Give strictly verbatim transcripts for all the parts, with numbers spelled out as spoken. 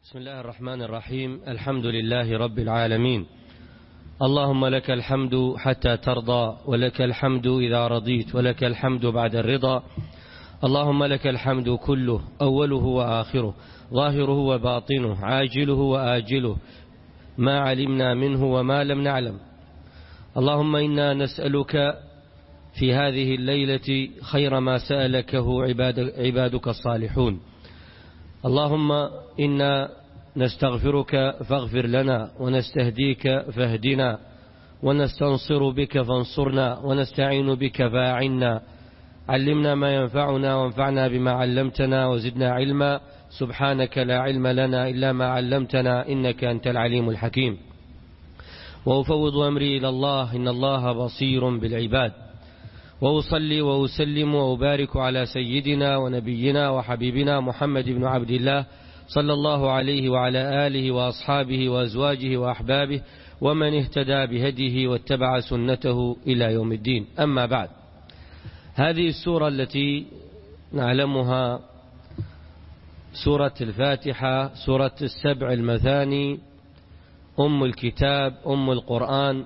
بسم الله الرحمن الرحيم. الحمد لله رب العالمين. اللهم لك الحمد حتى ترضى، ولك الحمد إذا رضيت، ولك الحمد بعد الرضا. اللهم لك الحمد كله، أوله وآخره، ظاهره وباطنه، عاجله وآجله، ما علمنا منه وما لم نعلم. اللهم إنا نسألك في هذه الليلة خير ما سألكه عبادك الصالحون. اللهم إنا نستغفرك فاغفر لنا، ونستهديك فاهدنا، ونستنصر بك فانصرنا، ونستعين بك فاعنا. علمنا ما ينفعنا وانفعنا بما علمتنا وزدنا علما. سبحانك لا علم لنا إلا ما علمتنا، إنك أنت العليم الحكيم. وأفوض أمري إلى الله، إن الله بصير بالعباد. وأصلي وأسلم وأبارك على سيدنا ونبينا وحبيبنا محمد بن عبد الله صلى الله عليه وعلى آله وأصحابه وأزواجه وأحبابه ومن اهتدى بهديه واتبع سنته إلى يوم الدين. أما بعد، هذه السورة التي نعلمها سورة الفاتحة، سورة السبع المثاني، أم الكتاب، أم القرآن،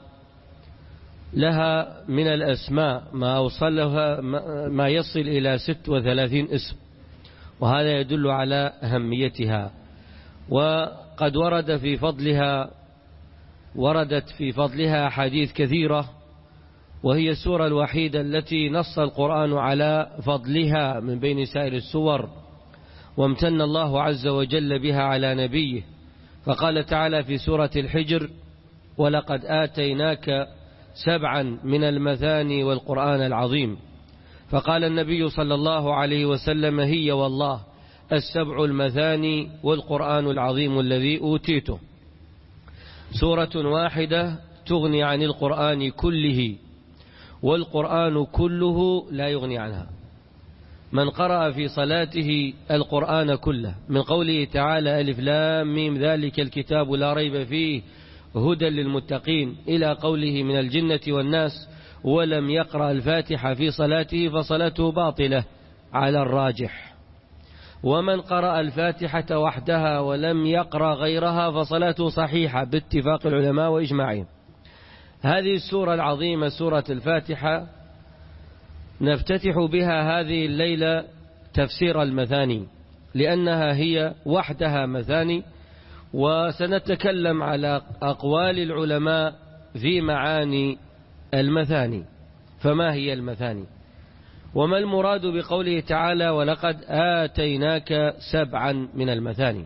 لها من الأسماء ما أوصلها ما يصل إلى ست وثلاثين اسم، وهذا يدل على أهميتها. وقد ورد في فضلها وردت في فضلها أحاديث كثيرة، وهي السورة الوحيدة التي نص القرآن على فضلها من بين سائر السور، وامتن الله عز وجل بها على نبيه، فقال تعالى في سورة الحجر: ولقد آتيناك سبعا من المثاني والقرآن العظيم. فقال النبي صلى الله عليه وسلم: هي والله السبع المثاني والقرآن العظيم الذي أوتيته. سورة واحدة تغني عن القرآن كله، والقرآن كله لا يغني عنها. من قرأ في صلاته القرآن كله، من قوله تعالى: ألف لام ميم ذلك الكتاب لا ريب فيه هدى للمتقين، إلى قوله من الجنة والناس، ولم يقرأ الفاتحة في صلاته فصلاته باطلة على الراجح. ومن قرأ الفاتحة وحدها ولم يقرأ غيرها فصلاته صحيحة باتفاق العلماء وإجماعهم. هذه السورة العظيمة سورة الفاتحة نفتتح بها هذه الليلة تفسير المثاني، لأنها هي وحدها مثاني، وسنتكلم على أقوال العلماء في معاني المثاني. فما هي المثاني؟ وما المراد بقوله تعالى: ولقد آتيناك سبعا من المثاني؟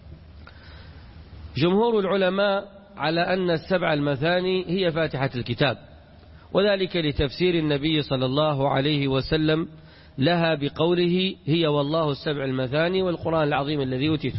جمهور العلماء على أن السبع المثاني هي فاتحة الكتاب، وذلك لتفسير النبي صلى الله عليه وسلم لها بقوله: هي والله السبع المثاني والقرآن العظيم الذي أوتيته.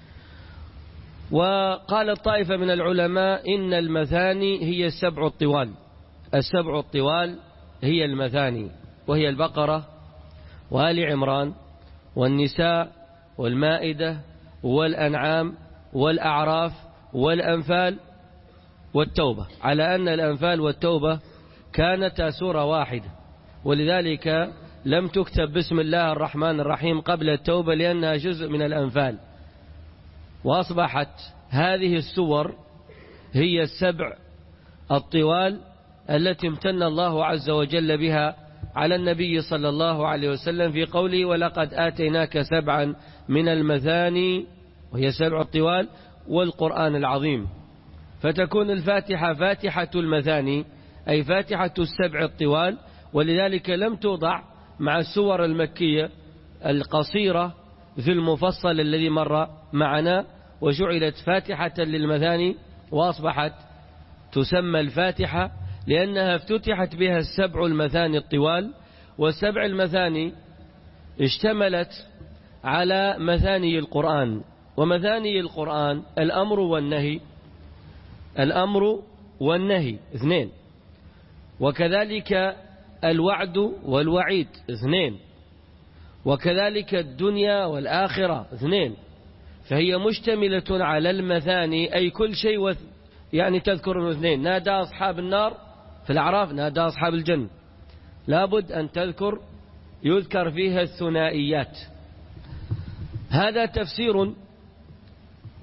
وقال الطائفة من العلماء إن المثاني هي السبع الطوال. السبع الطوال هي المثاني، وهي البقرة وآل عمران والنساء والمائدة والأنعام والأعراف والأنفال والتوبة، على أن الأنفال والتوبة كانتا سورة واحدة، ولذلك لم تكتب بسم الله الرحمن الرحيم قبل التوبة، لأنها جزء من الأنفال. وأصبحت هذه السور هي السبع الطوال التي امتن الله عز وجل بها على النبي صلى الله عليه وسلم في قوله: ولقد آتيناك سبعا من المثاني، وهي سبع الطوال، والقرآن العظيم. فتكون الفاتحة فاتحة المثاني، أي فاتحة السبع الطوال، ولذلك لم توضع مع السور المكية القصيرة في المفصل الذي مر معنا، وجعلت فاتحة للمثاني، وأصبحت تسمى الفاتحة لأنها افتتحت بها السبع المثاني الطوال. والسبع المثاني اشتملت على مثاني القرآن، ومثاني القرآن الأمر والنهي، الأمر والنهي اثنين، وكذلك الوعد والوعيد اثنين، وكذلك الدنيا والآخرة اثنين. فهي مشتملة على المثاني، أي كل شيء يعني تذكر اثنين. نادى أصحاب النار في الأعراف، نادى أصحاب الجنة، لابد أن تذكر يذكر فيها الثنائيات. هذا تفسير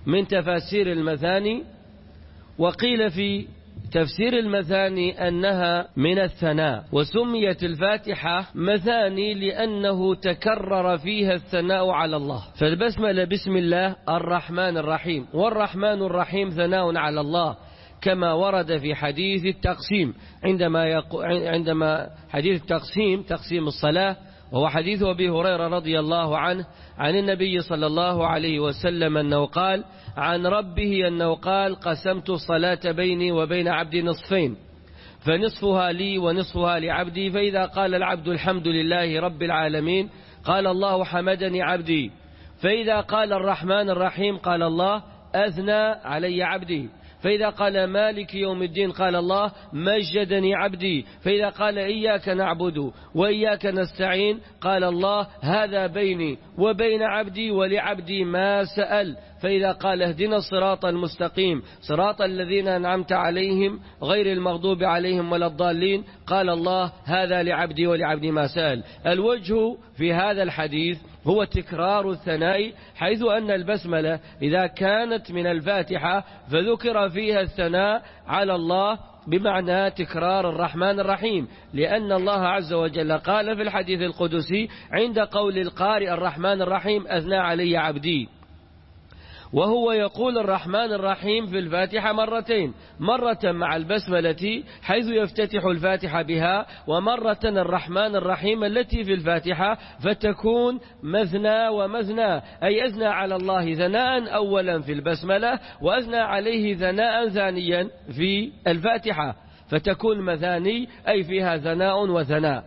من تفاسير المثاني. وقيل في تفسير المثاني أنها من الثناء، وسميت الفاتحة مثاني لأنه تكرر فيها الثناء على الله. فالبسملة بسم الله الرحمن الرحيم، والرحمن الرحيم ثناء على الله، كما ورد في حديث التقسيم عندما يقو عندما حديث التقسيم تقسيم الصلاة، وهو حديث أبي هريرة رضي الله عنه عن النبي صلى الله عليه وسلم أنه قال عن ربه أنه قال قسمت الصلاة بيني وبين عبدي نصفين، فنصفها لي ونصفها لعبدي، فإذا قال العبد الحمد لله رب العالمين قال الله حمدني عبدي، فإذا قال الرحمن الرحيم قال الله أثنى علي عبدي، فإذا قال مالك يوم الدين قال الله مجدني عبدي، فإذا قال إياك نعبد وإياك نستعين قال الله هذا بيني وبين عبدي ولعبدي ما سأل، فإذا قال اهدنا الصراط المستقيم صراط الذين أنعمت عليهم غير المغضوب عليهم ولا الضالين قال الله هذا لعبدي ولعبدي ما سأل. الوجه في هذا الحديث هو تكرار الثناء، حيث أن البسملة إذا كانت من الفاتحة فذكر فيها الثناء على الله بمعنى تكرار الرحمن الرحيم، لأن الله عز وجل قال في الحديث القدسي عند قول القارئ الرحمن الرحيم أثنى علي عبدي، وهو يقول الرحمن الرحيم في الفاتحة مرتين، مرة مع البسملة حيث يفتتح الفاتحة بها، ومرة الرحمن الرحيم التي في الفاتحة، فتكون مثنى ومثنى، أي أثنى على الله ثناء أولا في البسملة وأثنى عليه ثناء ثانيا في الفاتحة، فتكون مثاني أي فيها ثناء وثناء.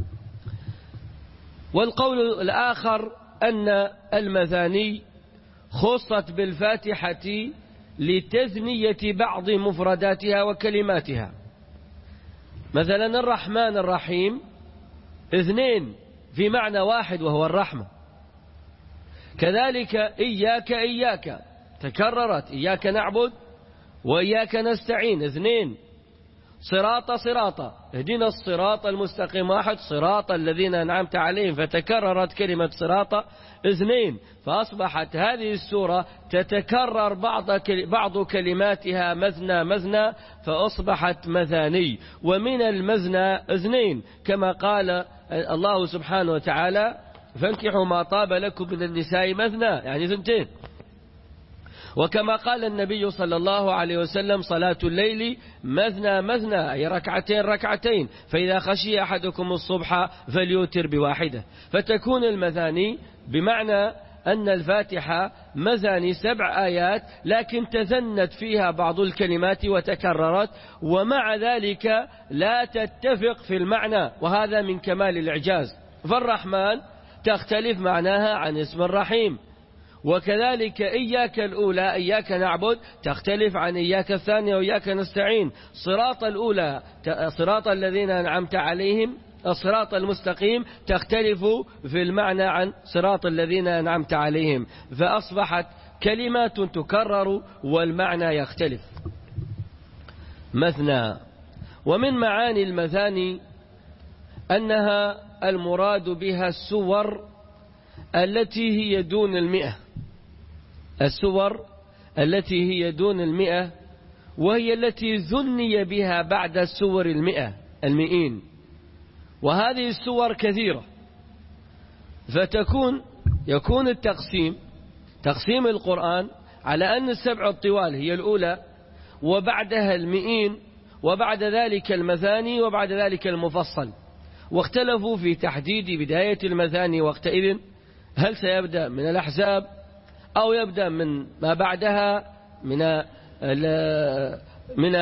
والقول الآخر أن المثاني خصت بالفاتحة لتثنية بعض مفرداتها وكلماتها، مثلا الرحمن الرحيم اثنين في معنى واحد وهو الرحمة، كذلك إياك إياك تكررت إياك نعبد وإياك نستعين اثنين، صراط صراط اهدنا الصراط المستقيم واحد، صراط الذين أنعمت عليهم فتكررت كلمة صراط اثنين، فأصبحت هذه السورة تتكرر بعض بعض كلماتها مثنى مثنى فأصبحت مثاني، ومن المثنى اثنين كما قال الله سبحانه وتعالى فانكحوا ما طاب لكم من النساء مثنى يعني ثنتين، وكما قال النبي صلى الله عليه وسلم صلاة الليل مثنى مثنى أي ركعتين ركعتين، فإذا خشي أحدكم الصبح فليوتر بواحدة، فتكون المثاني بمعنى أن الفاتحة مثاني سبع آيات لكن تثنت فيها بعض الكلمات وتكررت، ومع ذلك لا تتفق في المعنى، وهذا من كمال الإعجاز. فالرحمن تختلف معناها عن اسم الرحيم، وكذلك إياك الأولى إياك نعبد تختلف عن إياك الثانية وإياك نستعين، صراط الأولى صراط الذين أنعمت عليهم الصراط المستقيم تختلف في المعنى عن صراط الذين أنعمت عليهم، فأصبحت كلمات تكرر والمعنى يختلف. مثنى. ومن معاني المثاني أنها المراد بها السور التي هي دون المئة، السور التي هي دون المئة، وهي التي ثني بها بعد السور المئة المئين، وهذه السور كثيرة، فتكون يكون التقسيم تقسيم القرآن على أن السبع الطوال هي الأولى، وبعدها المئين، وبعد ذلك المثاني، وبعد ذلك المفصل، واختلفوا في تحديد بداية المثاني وقتئذ، هل سيبدأ من الأحزاب أو يبدأ من ما بعدها من من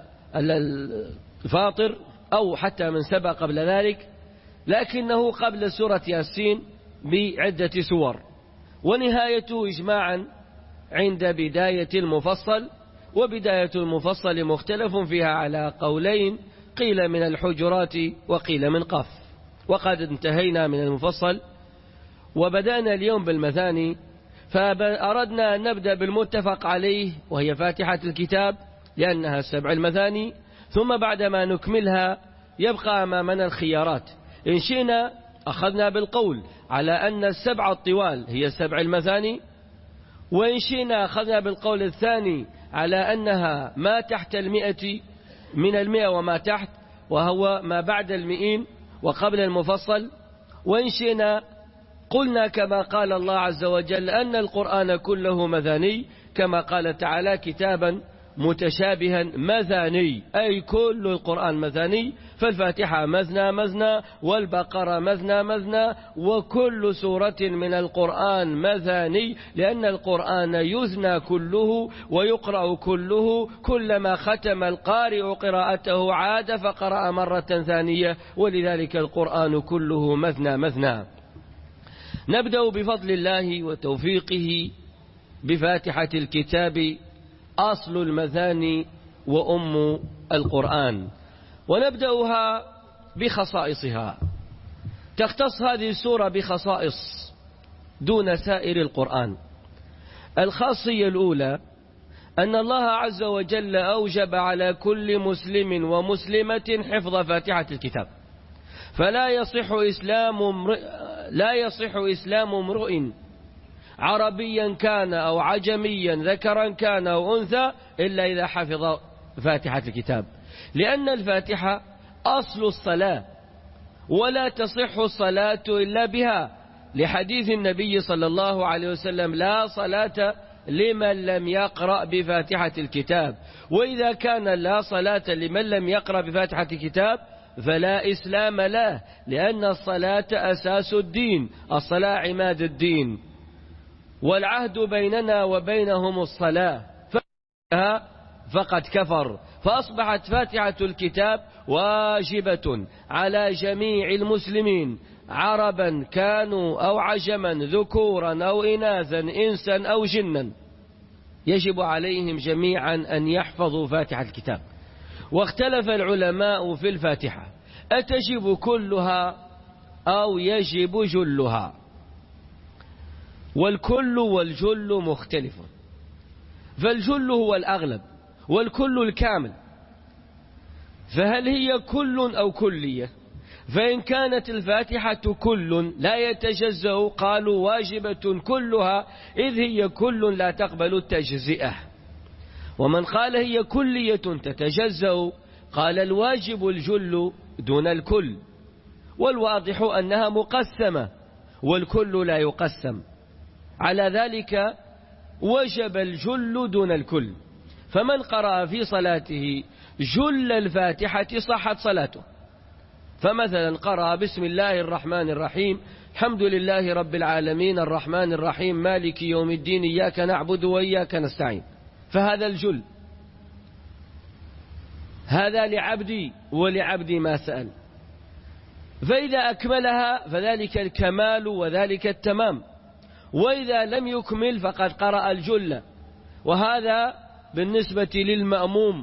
الفاطر أو حتى من سبأ قبل ذلك، لكنه قبل سورة ياسين بعدة سور، ونهايته إجماعا عند بداية المفصل، وبداية المفصل مختلف فيها على قولين، قيل من الحجرات وقيل من قاف. وقد انتهينا من المفصل وبدأنا اليوم بالمثاني، فأردنا أن نبدأ بالمتفق عليه وهي فاتحة الكتاب لأنها السبع المثاني، ثم بعدما نكملها يبقى أمامنا الخيارات. إن شئنا أخذنا بالقول على أن السبع الطوال هي السبع المثاني، وإن شئنا أخذنا بالقول الثاني على أنها ما تحت المئة من المئة وما تحت، وهو ما بعد المئين وقبل المفصل. وإن شئنا قلنا كما قال الله عز وجل أن القرآن كله مثاني، كما قال تعالى كتابا متشابها مثاني، أي كل القرآن مثاني. فالفاتحة مثنى مثنى، والبقرة مثنى مثنى، وكل سورة من القرآن مثاني، لأن القرآن يثنى كله ويقرأ كله. كلما ختم القارئ قراءته عاد فقرأ مرة ثانية، ولذلك القرآن كله مثنى مثنى. نبدأ بفضل الله وتوفيقه بفاتحة الكتاب أصل المثاني وأم القرآن، ونبدأها بخصائصها. تختص هذه السورة بخصائص دون سائر القرآن. الخاصية الأولى أن الله عز وجل أوجب على كل مسلم ومسلمة حفظ فاتحة الكتاب، فلا يصح إسلام امرئ لا يصح إسلام امرئ عربيا كان أو عجميا ذكرا كان أو أنثى إلا إذا حفظ فاتحة الكتاب، لأن الفاتحة أصل الصلاة، ولا تصح الصلاة إلا بها، لحديث النبي صلى الله عليه وسلم: لا صلاة لمن لم يقرأ بفاتحة الكتاب. وإذا كان لا صلاة لمن لم يقرأ بفاتحة الكتاب فلا إسلام له، لأن الصلاة أساس الدين، الصلاة عماد الدين، والعهد بيننا وبينهم الصلاة، فقد كفر. فأصبحت فاتحة الكتاب واجبة على جميع المسلمين، عربا كانوا أو عجما، ذكورا أو إناثا، إنسا أو جنا، يجب عليهم جميعا أن يحفظوا فاتحة الكتاب. واختلف العلماء في الفاتحة: أتجب كلها أو يجب جلها؟ والكل والجل مختلف، فالجل هو الأغلب والكل الكامل. فهل هي كل أو كلية؟ فإن كانت الفاتحة كل لا يتجزأ قالوا واجبة كلها، إذ هي كل لا تقبل التجزئة. ومن قال هي كلية تتجزأ قال الواجب الجل دون الكل، والواضح أنها مقسمة والكل لا يقسم، على ذلك وجب الجل دون الكل. فمن قرأ في صلاته جل الفاتحة صحت صلاته. فمثلا قرأ بسم الله الرحمن الرحيم الحمد لله رب العالمين الرحمن الرحيم مالك يوم الدين إياك نعبد وإياك نستعين، فهذا الجل، هذا لعبدي ولعبدي ما سأل. فإذا أكملها فذلك الكمال وذلك التمام، وإذا لم يكمل فقد قرأ الجل. وهذا بالنسبة للمأموم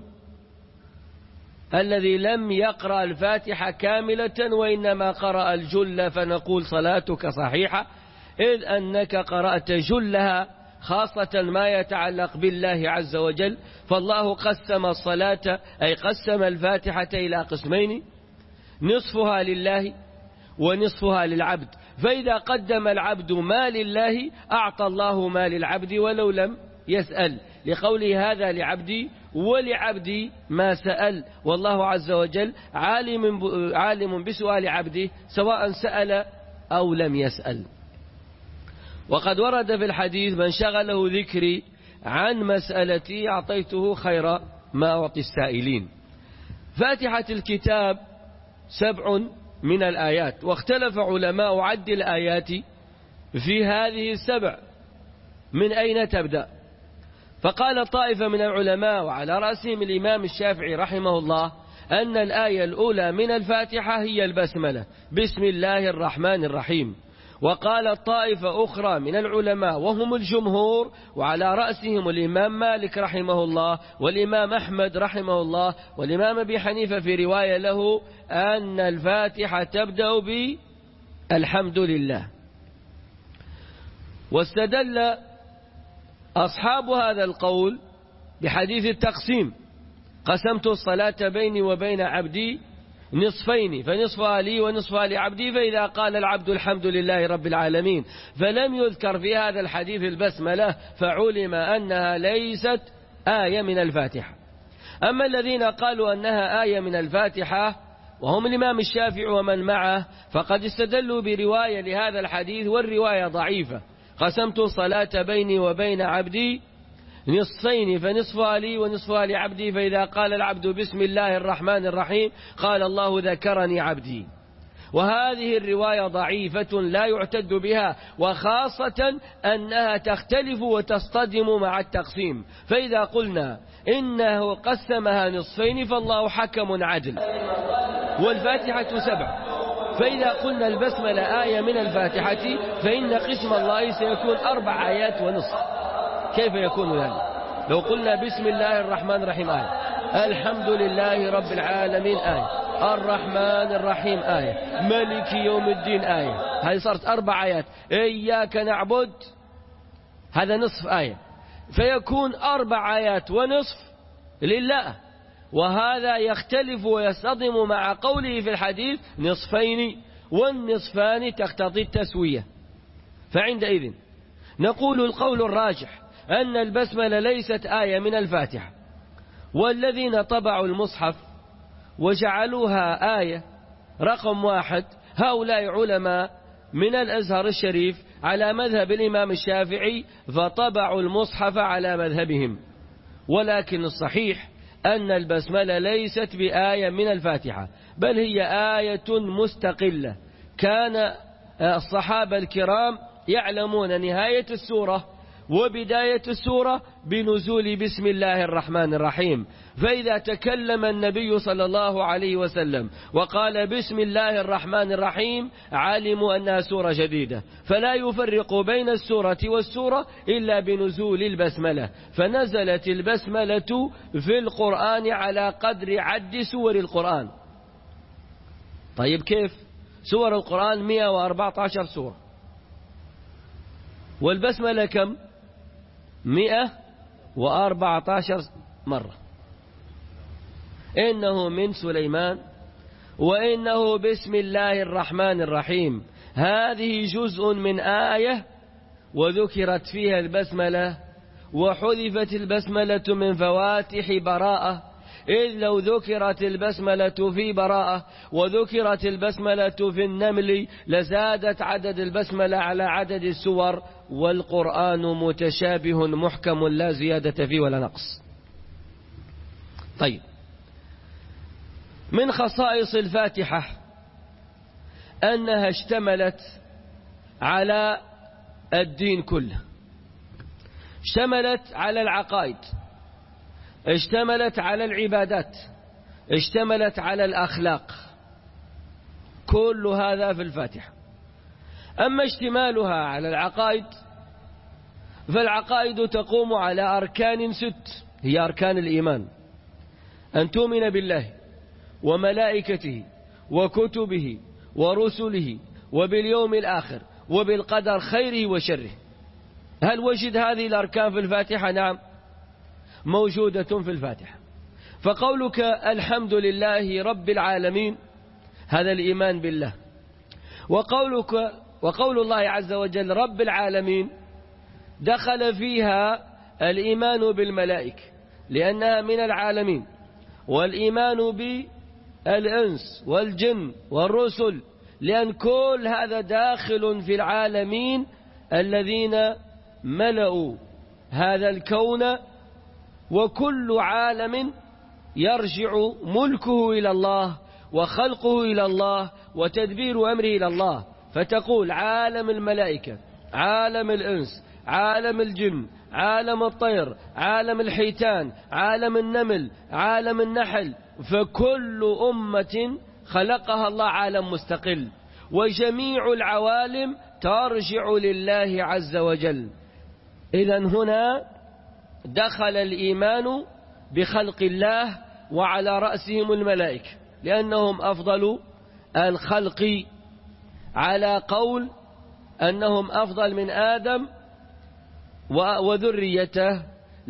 الذي لم يقرأ الفاتحة كاملة وإنما قرأ الجل، فنقول صلاتك صحيحة، إذ أنك قرأت جلها، خاصة ما يتعلق بالله عز وجل. فالله قسم الصلاة أي قسم الفاتحة إلى قسمين: نصفها لله ونصفها للعبد. فإذا قدم العبد ما لله أعطى الله ما للعبد ولو لم يسأل، لقوله هذا لعبدي ولعبدي ما سأل. والله عز وجل عالم عالم بسؤال عبده سواء سأل أو لم يسأل. وقد ورد في الحديث: من شغله ذكري عن مسألتي أعطيته خير ما أعطي السائلين. فاتحة الكتاب سبع من الآيات، واختلف علماء عد الآيات في هذه السبع من أين تبدأ. فقال طائفة من العلماء وعلى رأسهم الإمام الشافعي رحمه الله أن الآية الأولى من الفاتحة هي البسملة: بسم الله الرحمن الرحيم. وقال طائفة أخرى من العلماء وهم الجمهور وعلى رأسهم الإمام مالك رحمه الله والإمام أحمد رحمه الله والإمام أبي حنيفة في رواية له أن الفاتحة تبدأ بالحمد لله. واستدل أصحاب هذا القول بحديث التقسيم: قسمت الصلاة بيني وبين عبدي نصفين فنصفها لي ونصفها لعبدي، فإذا قال العبد الحمد لله رب العالمين فلم يذكر في هذا الحديث البسملة فعلم أنها ليست آية من الفاتحة. أما الذين قالوا أنها آية من الفاتحة وهم الإمام الشافعي ومن معه فقد استدلوا برواية لهذا الحديث، والرواية ضعيفة: قسمت الصلاة بيني وبين عبدي نصفين فنصفها لي ونصفها لعبدي، فإذا قال العبد بسم الله الرحمن الرحيم قال الله ذكرني عبدي. وهذه الرواية ضعيفة لا يعتد بها، وخاصة أنها تختلف وتصطدم مع التقسيم. فإذا قلنا إنه قسمها نصفين فالله حكم عدل، والفاتحة سبع، فإذا قلنا البسملة آية من الفاتحة فإن قسم الله سيكون أربع آيات ونصف. كيف يكون ذلك؟ لو قلنا بسم الله الرحمن الرحيم آية، الحمد لله رب العالمين آية، الرحمن الرحيم آية، ملك يوم الدين آية، هذه صارت أربع آيات. إياك نعبد هذا نصف آية، فيكون أربع آيات ونصف لله. وهذا يختلف ويصطدم مع قوله في الحديث نصفين، والنصفان تقتضي التسوية. فعندئذ نقول القول الراجح أن البسملة ليست آية من الفاتحة، والذين طبعوا المصحف وجعلوها آية رقم واحد هؤلاء علماء من الأزهر الشريف على مذهب الإمام الشافعي، فطبعوا المصحف على مذهبهم. ولكن الصحيح أن البسملة ليست بآية من الفاتحة، بل هي آية مستقلة. كان الصحابة الكرام يعلمون نهاية السورة وبداية السورة بنزول بسم الله الرحمن الرحيم، فإذا تكلم النبي صلى الله عليه وسلم وقال بسم الله الرحمن الرحيم علموا أنها سورة جديدة، فلا يفرق بين السورة والسورة إلا بنزول البسملة. فنزلت البسملة في القرآن على قدر عد سور القرآن. طيب كيف؟ سور القرآن مئة وأربعة عشر سورة، والبسملة كم؟ مئة وأربعة عشر مرة. إنه من سليمان وإنه بسم الله الرحمن الرحيم، هذه جزء من آية وذكرت فيها البسملة، وحذفت البسملة من فواتح براءة، إذ لو ذكرت البسملة في براءة وذكرت البسملة في النمل لزادت عدد البسملة على عدد السور، والقرآن متشابه محكم لا زيادة فيه ولا نقص. طيب، من خصائص الفاتحة أنها اشتملت على الدين كله، اشتملت على العقائد، اشتملت على العبادات، اشتملت على الأخلاق، كل هذا في الفاتحة. أما اشتمالها على العقائد فالعقائد تقوم على أركان ست، هي أركان الإيمان: أن تؤمن بالله وملائكته وكتبه ورسله وباليوم الآخر وبالقدر خيره وشره. هل وجد هذه الأركان في الفاتحة؟ نعم، موجودة في الفاتحة. فقولك الحمد لله رب العالمين هذا الإيمان بالله، وقولك وقول الله عز وجل رب العالمين دخل فيها الإيمان بالملائكة لأنها من العالمين، والإيمان بالإنس والجن والرسل لأن كل هذا داخل في العالمين الذين ملأوا هذا الكون، وكل عالم يرجع ملكه إلى الله وخلقه إلى الله وتدبير أمره إلى الله. فتقول عالم الملائكة، عالم الإنس، عالم الجن، عالم الطير، عالم الحيتان، عالم النمل، عالم النحل، فكل أمة خلقها الله عالم مستقل، وجميع العوالم ترجع لله عز وجل. إذن هنا دخل الإيمان بخلق الله وعلى رأسهم الملائكة لأنهم أفضل الخلق، على قول أنهم أفضل من آدم وذريته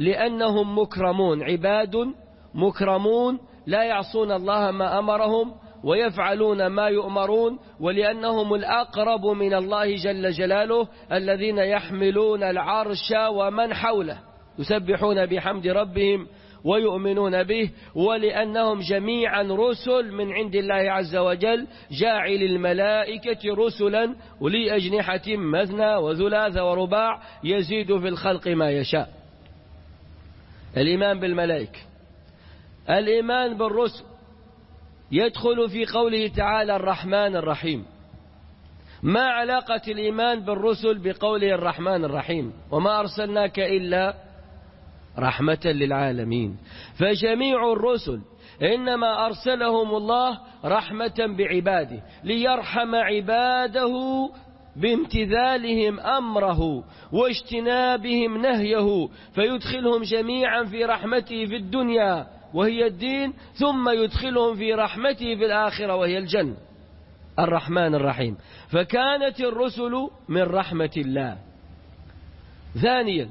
لأنهم مكرمون، عباد مكرمون لا يعصون الله ما أمرهم ويفعلون ما يؤمرون، ولأنهم الأقرب من الله جل جلاله الذين يحملون العرش ومن حوله يسبحون بحمد ربهم ويؤمنون به، ولأنهم جميعا رسل من عند الله عز وجل جاعل الملائكة رسلا ولي أجنحة مثنى وثلاث ورباع يزيد في الخلق ما يشاء. الإيمان بالملائكة. الإيمان بالرسل يدخل في قوله تعالى الرحمن الرحيم. ما علاقة الإيمان بالرسل بقوله الرحمن الرحيم؟ وما أرسلناك إلا رحمة للعالمين. فجميع الرسل إنما أرسلهم الله رحمة بعباده ليرحم عباده بامتثالهم أمره واجتنابهم نهيه، فيدخلهم جميعا في رحمته في الدنيا وهي الدين، ثم يدخلهم في رحمته في الآخرة وهي الجنة. الرحمن الرحيم. فكانت الرسل من رحمة الله. ثانيا،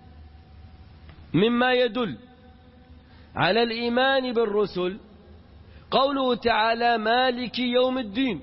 مما يدل على الإيمان بالرسل قوله تعالى مالك يوم الدين،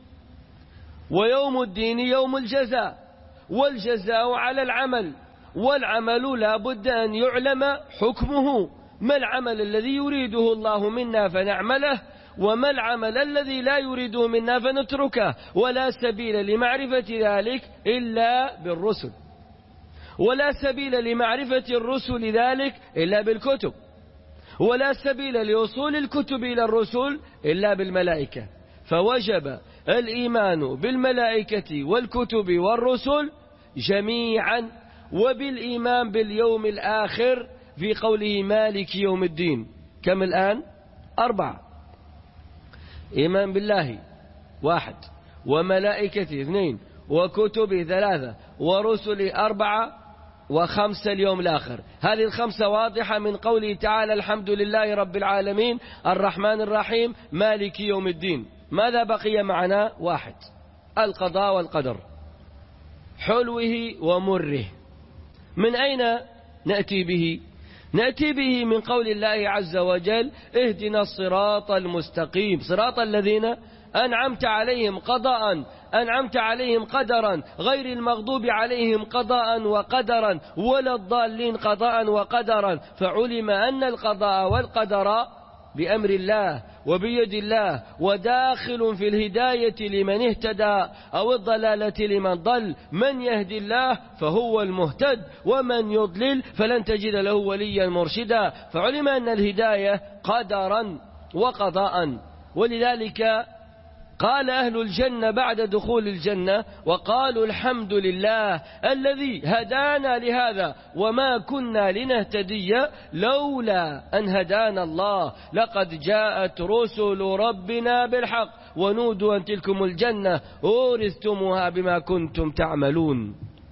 ويوم الدين يوم الجزاء، والجزاء على العمل، والعمل لا بد أن يعلم حكمه، ما العمل الذي يريده الله منا فنعمله، وما العمل الذي لا يريده منا فنتركه، ولا سبيل لمعرفة ذلك إلا بالرسل، ولا سبيل لمعرفة الرسل ذلك إلا بالكتب، ولا سبيل لوصول الكتب إلى الرسل إلا بالملائكة. فوجب الإيمان بالملائكة والكتب والرسل جميعا، وبالإيمان باليوم الآخر في قوله مالك يوم الدين. كم الآن؟ أربعة. إيمان بالله واحد، وملائكته اثنين، وكتبه ثلاثة، ورسله أربعة، وخمسة اليوم الآخر. هذه الخمسة واضحة من قوله تعالى الحمد لله رب العالمين الرحمن الرحيم مالك يوم الدين. ماذا بقي معنا؟ واحد، القضاء والقدر، حلوه ومره. من أين نأتي به؟ نأتي به من قول الله عز وجل اهدنا الصراط المستقيم، صراط الذين أنعمت عليهم قضاء أنعمت عليهم قدرا غير المغضوب عليهم قضاء وقدرا ولا الضالين قضاء وقدرا. فعلم أن القضاء والقدر بأمر الله وبيد الله، وداخل في الهداية لمن اهتدى أو الضلالة لمن ضل. من يهدي الله فهو المهتد، ومن يضلل فلن تجد له وليا مرشدا. فعلم أن الهداية قدرا وقضاء. ولذلك قال أهل الجنة بعد دخول الجنة وقالوا الحمد لله الذي هدانا لهذا وما كنا لنهتدي لولا أن هدانا الله لقد جاءت رسل ربنا بالحق ونودوا أن تلكم الجنة أورثتموها بما كنتم تعملون.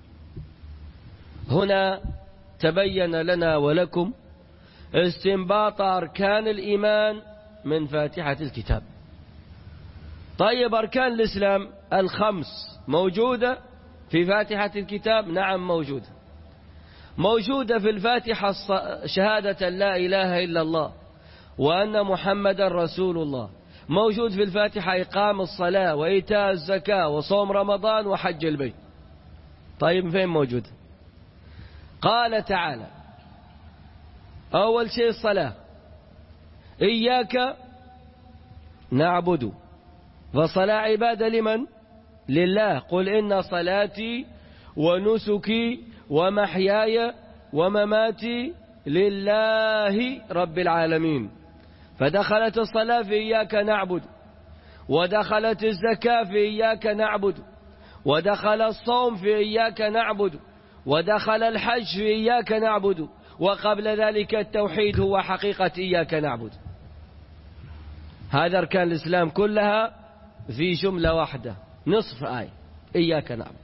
هنا تبين لنا ولكم استنباط أركان الإيمان من فاتحة الكتاب. طيب، أركان الإسلام الخمس موجودة في فاتحة الكتاب؟ نعم موجودة. موجودة في الفاتحة شهادة لا إله إلا الله وأن محمد رسول الله. موجود في الفاتحة إقام الصلاة وإيتاء الزكاة وصوم رمضان وحج البيت. طيب، فين موجود؟ قال تعالى أول شيء الصلاة، إياك نعبد، فصلاة عبادة لمن؟ لله. قل إن صلاتي ونسكي ومحياي ومماتي لله رب العالمين. فدخلت الصلاة في إياك نعبد، ودخلت الزكاة في إياك نعبد، ودخل الصوم في إياك نعبد، ودخل الحج في إياك نعبد، وقبل ذلك التوحيد هو حقيقة إياك نعبد. هذا أركان الإسلام كلها في جملة واحدة، نصف آية، إياك نعبد.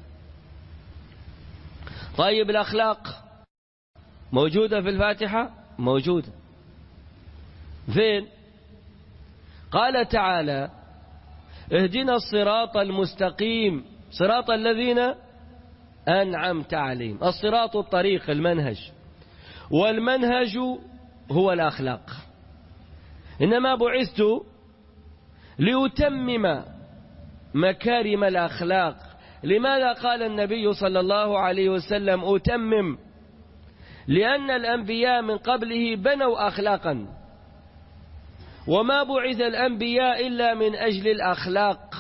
طيب، الأخلاق موجودة في الفاتحة؟ موجودة. فين؟ قال تعالى اهدنا الصراط المستقيم صراط الذين أنعمت عليهم. الصراط الطريق، المنهج، والمنهج هو الأخلاق. إنما بعثت لأتمم مكارم الأخلاق. لماذا قال النبي صلى الله عليه وسلم أتمم؟ لأن الأنبياء من قبله بنوا أخلاقا، وما بعث الأنبياء إلا من أجل الأخلاق،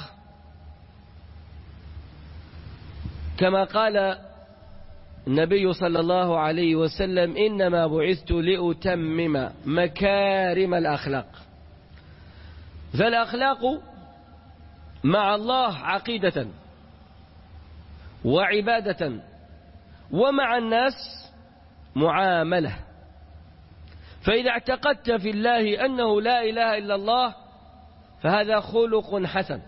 كما قال النبي صلى الله عليه وسلم إنما بعثت لأتمم مكارم الأخلاق. فالأخلاق مع الله عقيدة وعبادة، ومع الناس معاملة. فإذا اعتقدت في الله أنه لا إله إلا الله فهذا خلق حسن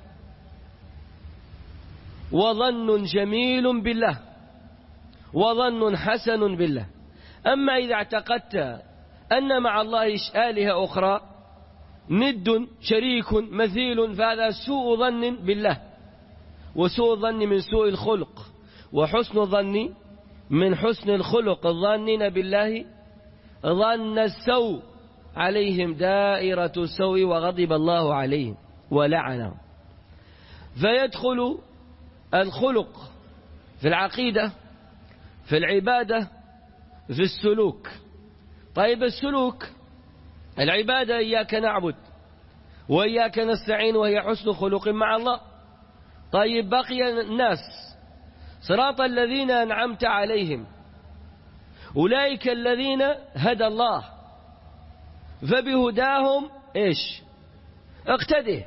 وظن جميل بالله وظن حسن بالله. أما إذا اعتقدت أن مع الله آلهة أخرى ند شريك مثيل فهذا سوء ظن بالله، وسوء ظن من سوء الخلق، وحسن ظن من حسن الخلق. الظانين بالله ظن السوء عليهم دائرة السوء وغضب الله عليهم ولعنهم. فيدخل الخلق في العقيدة، في العبادة، في السلوك. طيب السلوك، العبادة إياك نعبد وإياك نستعين وهي حسن خلق مع الله. طيب بقي الناس، صراط الذين أنعمت عليهم أولئك الذين هدى الله، فبهداهم إيش؟ اقتده.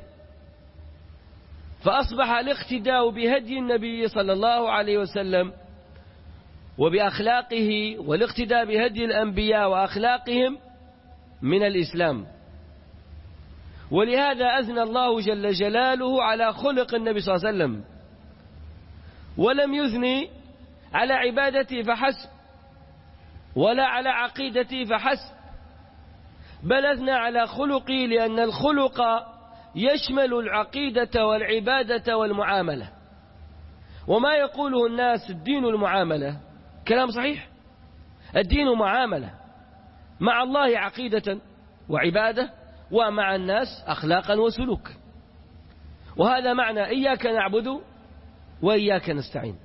فأصبح الاقتداء بهدي النبي صلى الله عليه وسلم وبأخلاقه، والاقتداء بهدي الأنبياء وأخلاقهم من الإسلام. ولهذا أثنى الله جل جلاله على خلق النبي صلى الله عليه وسلم، ولم يثني على عبادته فحسب ولا على عقيدته فحسب، بل أثنى على خلقه، لأن الخلق يشمل العقيدة والعبادة والمعاملة. وما يقوله الناس الدين المعاملة كلام صحيح. الدين معاملة، مع الله عقيدة وعبادة، ومع الناس أخلاقا وسلوك. وهذا معنى إياك نعبد وإياك نستعين.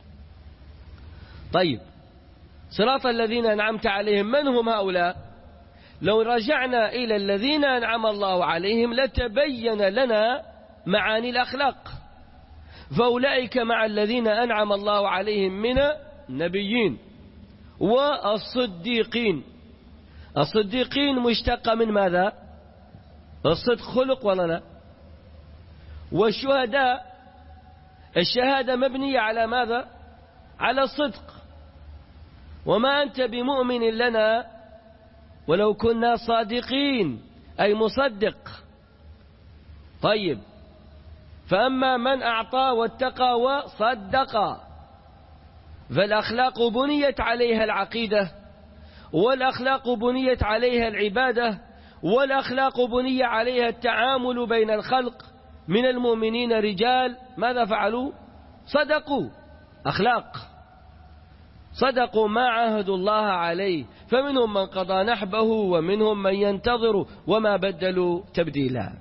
طيب صراط الذين أنعمت عليهم، من هم هؤلاء؟ لو رجعنا إلى الذين أنعم الله عليهم لتبين لنا معاني الأخلاق. فأولئك مع الذين أنعم الله عليهم من النبيين والصديقين. الصديقين مشتقة من ماذا؟ الصدق خلق ولا لا؟ والشهداء، الشهادة مبنية على ماذا؟ على الصدق. وما أنت بمؤمن لنا ولو كنا صادقين، أي مصدق. طيب فأما من أعطى واتقى وصدق، فالأخلاق بنيت عليها العقيدة، والأخلاق بنيت عليها العبادة، والأخلاق بني عليها التعامل بين الخلق من المؤمنين رجال ماذا فعلوا؟ صدقوا. أخلاق، صدقوا ما عاهدوا الله عليه، فمنهم من قضى نحبه ومنهم من ينتظر وما بدلوا تبديلا.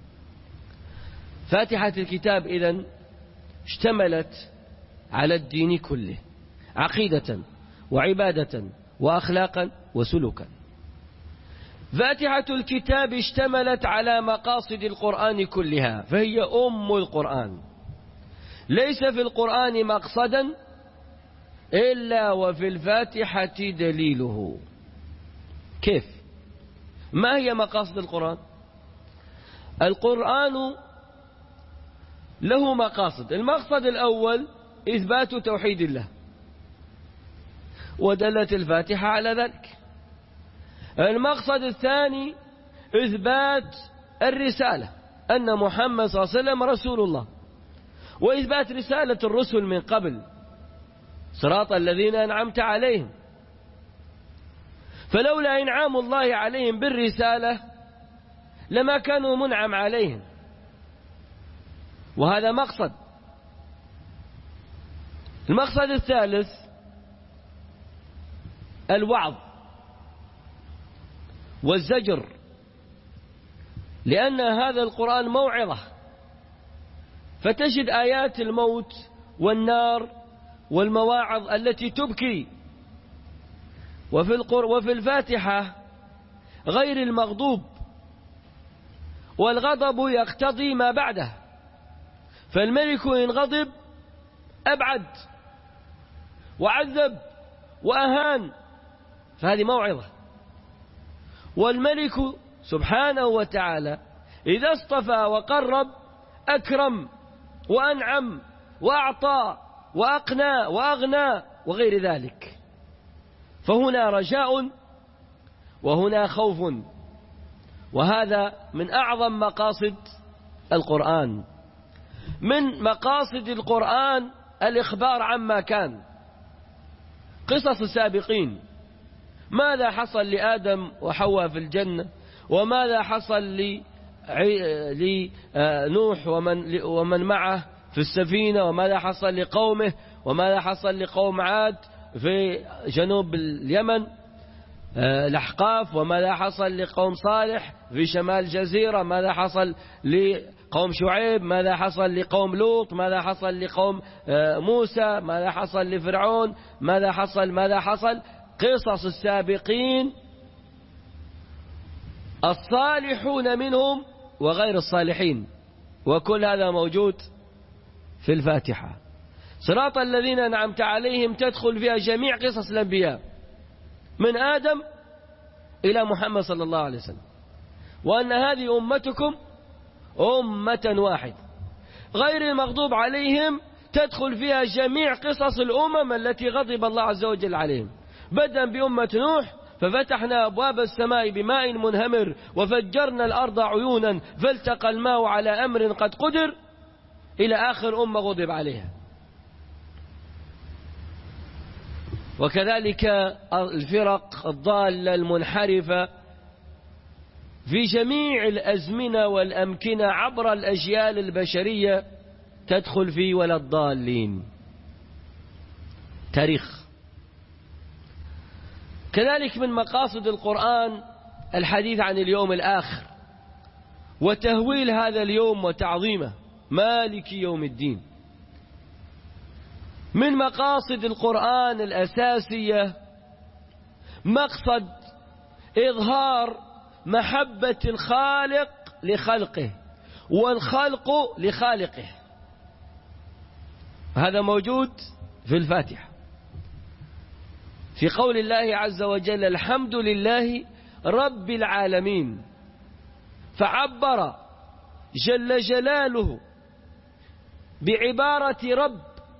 فاتحة الكتاب إذن اشتملت على الدين كله، عقيدة وعبادة وأخلاقا وسلوكا. فاتحة الكتاب اشتملت على مقاصد القرآن كلها، فهي أم القرآن. ليس في القرآن مقصدا إلا وفي الفاتحة دليله. كيف؟ ما هي مقاصد القرآن؟ القرآن له مقاصد. المقصد الأول إثبات توحيد الله، ودلت الفاتحة على ذلك. المقصد الثاني إثبات الرسالة، أن محمد صلى الله عليه وسلم رسول الله، وإثبات رسالة الرسل من قبل، صراط الذين أنعمت عليهم. فلولا إنعام الله عليهم بالرسالة لما كانوا منعم عليهم، وهذا مقصد. المقصد الثالث الوعظ والزجر لأن هذا القرآن موعظة، فتجد آيات الموت والنار والمواعظ التي تبكي. وفي القر وفي الفاتحة غير المغضوب، والغضب يقتضي ما بعده، فالملك إن غضب أبعد وعذب وأهان، فهذه موعظة. والملك سبحانه وتعالى إذا اصطفى وقرب أكرم وأنعم وأعطى وأقنى وأغنى وغير ذلك. فهنا رجاء وهنا خوف، وهذا من أعظم مقاصد القرآن. من مقاصد القرآن الإخبار عما كان، قصص السابقين، ماذا حصل لآدم وحواء في الجنة، وماذا حصل لنوح ومن, ومن معه في السفينة، وماذا حصل لقومه، وماذا حصل لقوم عاد في جنوب اليمن الأحقاف، وماذا حصل لقوم صالح في شمال الجزيرة، ماذا حصل لقوم شعيب، ماذا حصل لقوم لوط، ماذا حصل لقوم موسى، ماذا حصل لفرعون، ماذا حصل ماذا حصل قصص السابقين الصالحون منهم وغير الصالحين، وكل هذا موجود في الفاتحة. صراط الذين أنعمت عليهم تدخل فيها جميع قصص الأنبياء من آدم إلى محمد صلى الله عليه وسلم، وأن هذه أمتكم أمة واحدة. غير المغضوب عليهم تدخل فيها جميع قصص الأمم التي غضب الله عز وجل عليهم، بدءا بأمة نوح ففتحنا أبواب السماء بماء منهمر وفجرنا الأرض عيونا فالتقى الماء على أمر قد قدر، إلى آخر أمة غضب عليها. وكذلك الفرق الضالة المنحرفة في جميع الأزمنة والأمكنة عبر الأجيال البشرية تدخل في ولا الضالين تاريخ. كذلك من مقاصد القرآن الحديث عن اليوم الآخر وتهويل هذا اليوم وتعظيمه، مالك يوم الدين. من مقاصد القرآن الأساسية مقصد إظهار محبة الخالق لخلقه والخلق لخالقه، هذا موجود في الفاتحة في قول الله عز وجل الحمد لله رب العالمين، فعبر جل جلاله بعبارة رب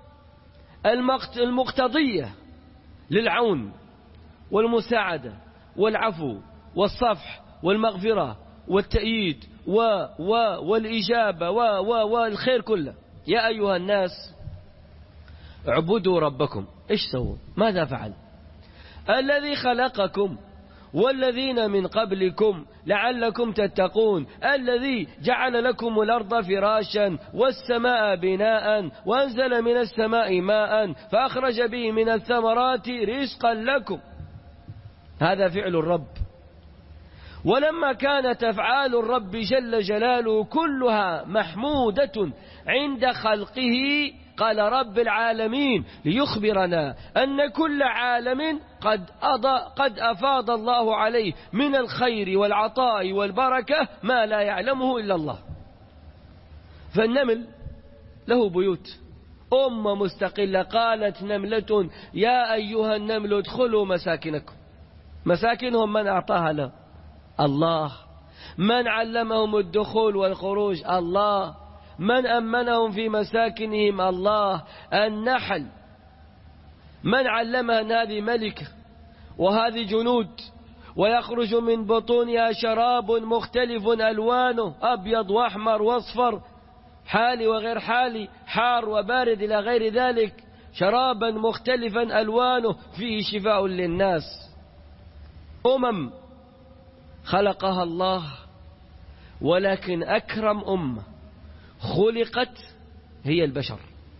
المقتضية للعون والمساعدة والعفو والصفح والمغفرة والتأييد و و والإجابة و و والخير كله. يا أيها الناس اعبدوا ربكم. إيش سووا؟ ماذا فعل؟ الذي خلقكم والذين من قبلكم لعلكم تتقون، الذي جعل لكم الأرض فراشا والسماء بناء وأنزل من السماء ماء فأخرج به من الثمرات رزقا لكم، هذا فعل الرب. ولما كانت أفعال الرب جل جلاله كلها محمودة عند خلقه قال رب العالمين ليخبرنا أن كل عالم قد, قد أفاض الله عليه من الخير والعطاء والبركة ما لا يعلمه إلا الله. فالنمل له بيوت، أمة مستقلة. قالت نملة يا أيها النمل ادخلوا مساكنكم. مساكنهم من أعطاها له؟ الله. من علمهم الدخول والخروج؟ الله. من أمنهم في مساكنهم؟ الله. النحل من علمها أن هذه ملكة وهذه جنود ويخرج من بطونها شراب مختلف ألوانه أبيض وأحمر وأصفر، حالي وغير حالي، حار وبارد إلى غير ذلك، شرابا مختلفا ألوانه فيه شفاء للناس. أمم خلقها الله، ولكن أكرم أمة خلقت هي البشر.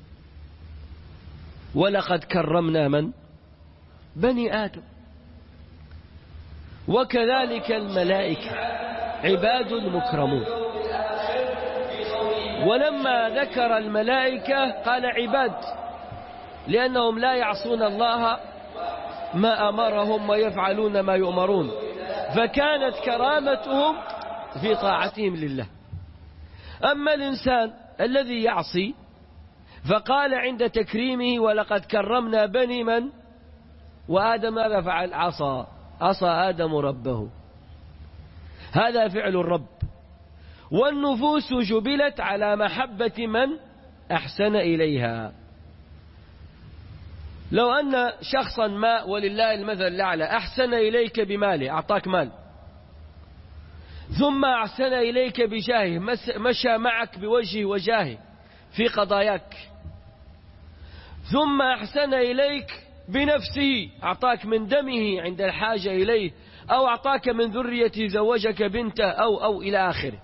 ولقد كرمنا من؟ بني آدم. وكذلك الملائكة عباد مكرمون. ولما ذكر الملائكة قال عباد، لأنهم لا يعصون الله ما أمرهم ويفعلون ما يؤمرون، فكانت كرامتهم في طاعتهم لله. أما الإنسان الذي يعصي فقال عند تكريمه ولقد كرمنا بني من وآدم، ماذا فعل؟ عصى عصى آدم ربه. هذا فعل الرب. والنفوس جبلت على محبة من أحسن إليها. لو أن شخصا ما، ولله المثل الأعلى، أحسن إليك بماله، أعطاك مال، ثم أحسن إليك بجاهه، مشى معك بوجهه وجاهه في قضاياك، ثم أحسن إليك بنفسه، أعطاك من دمه عند الحاجة إليه، أو أعطاك من ذريته، زوجك بنته، أو أو إلى آخره،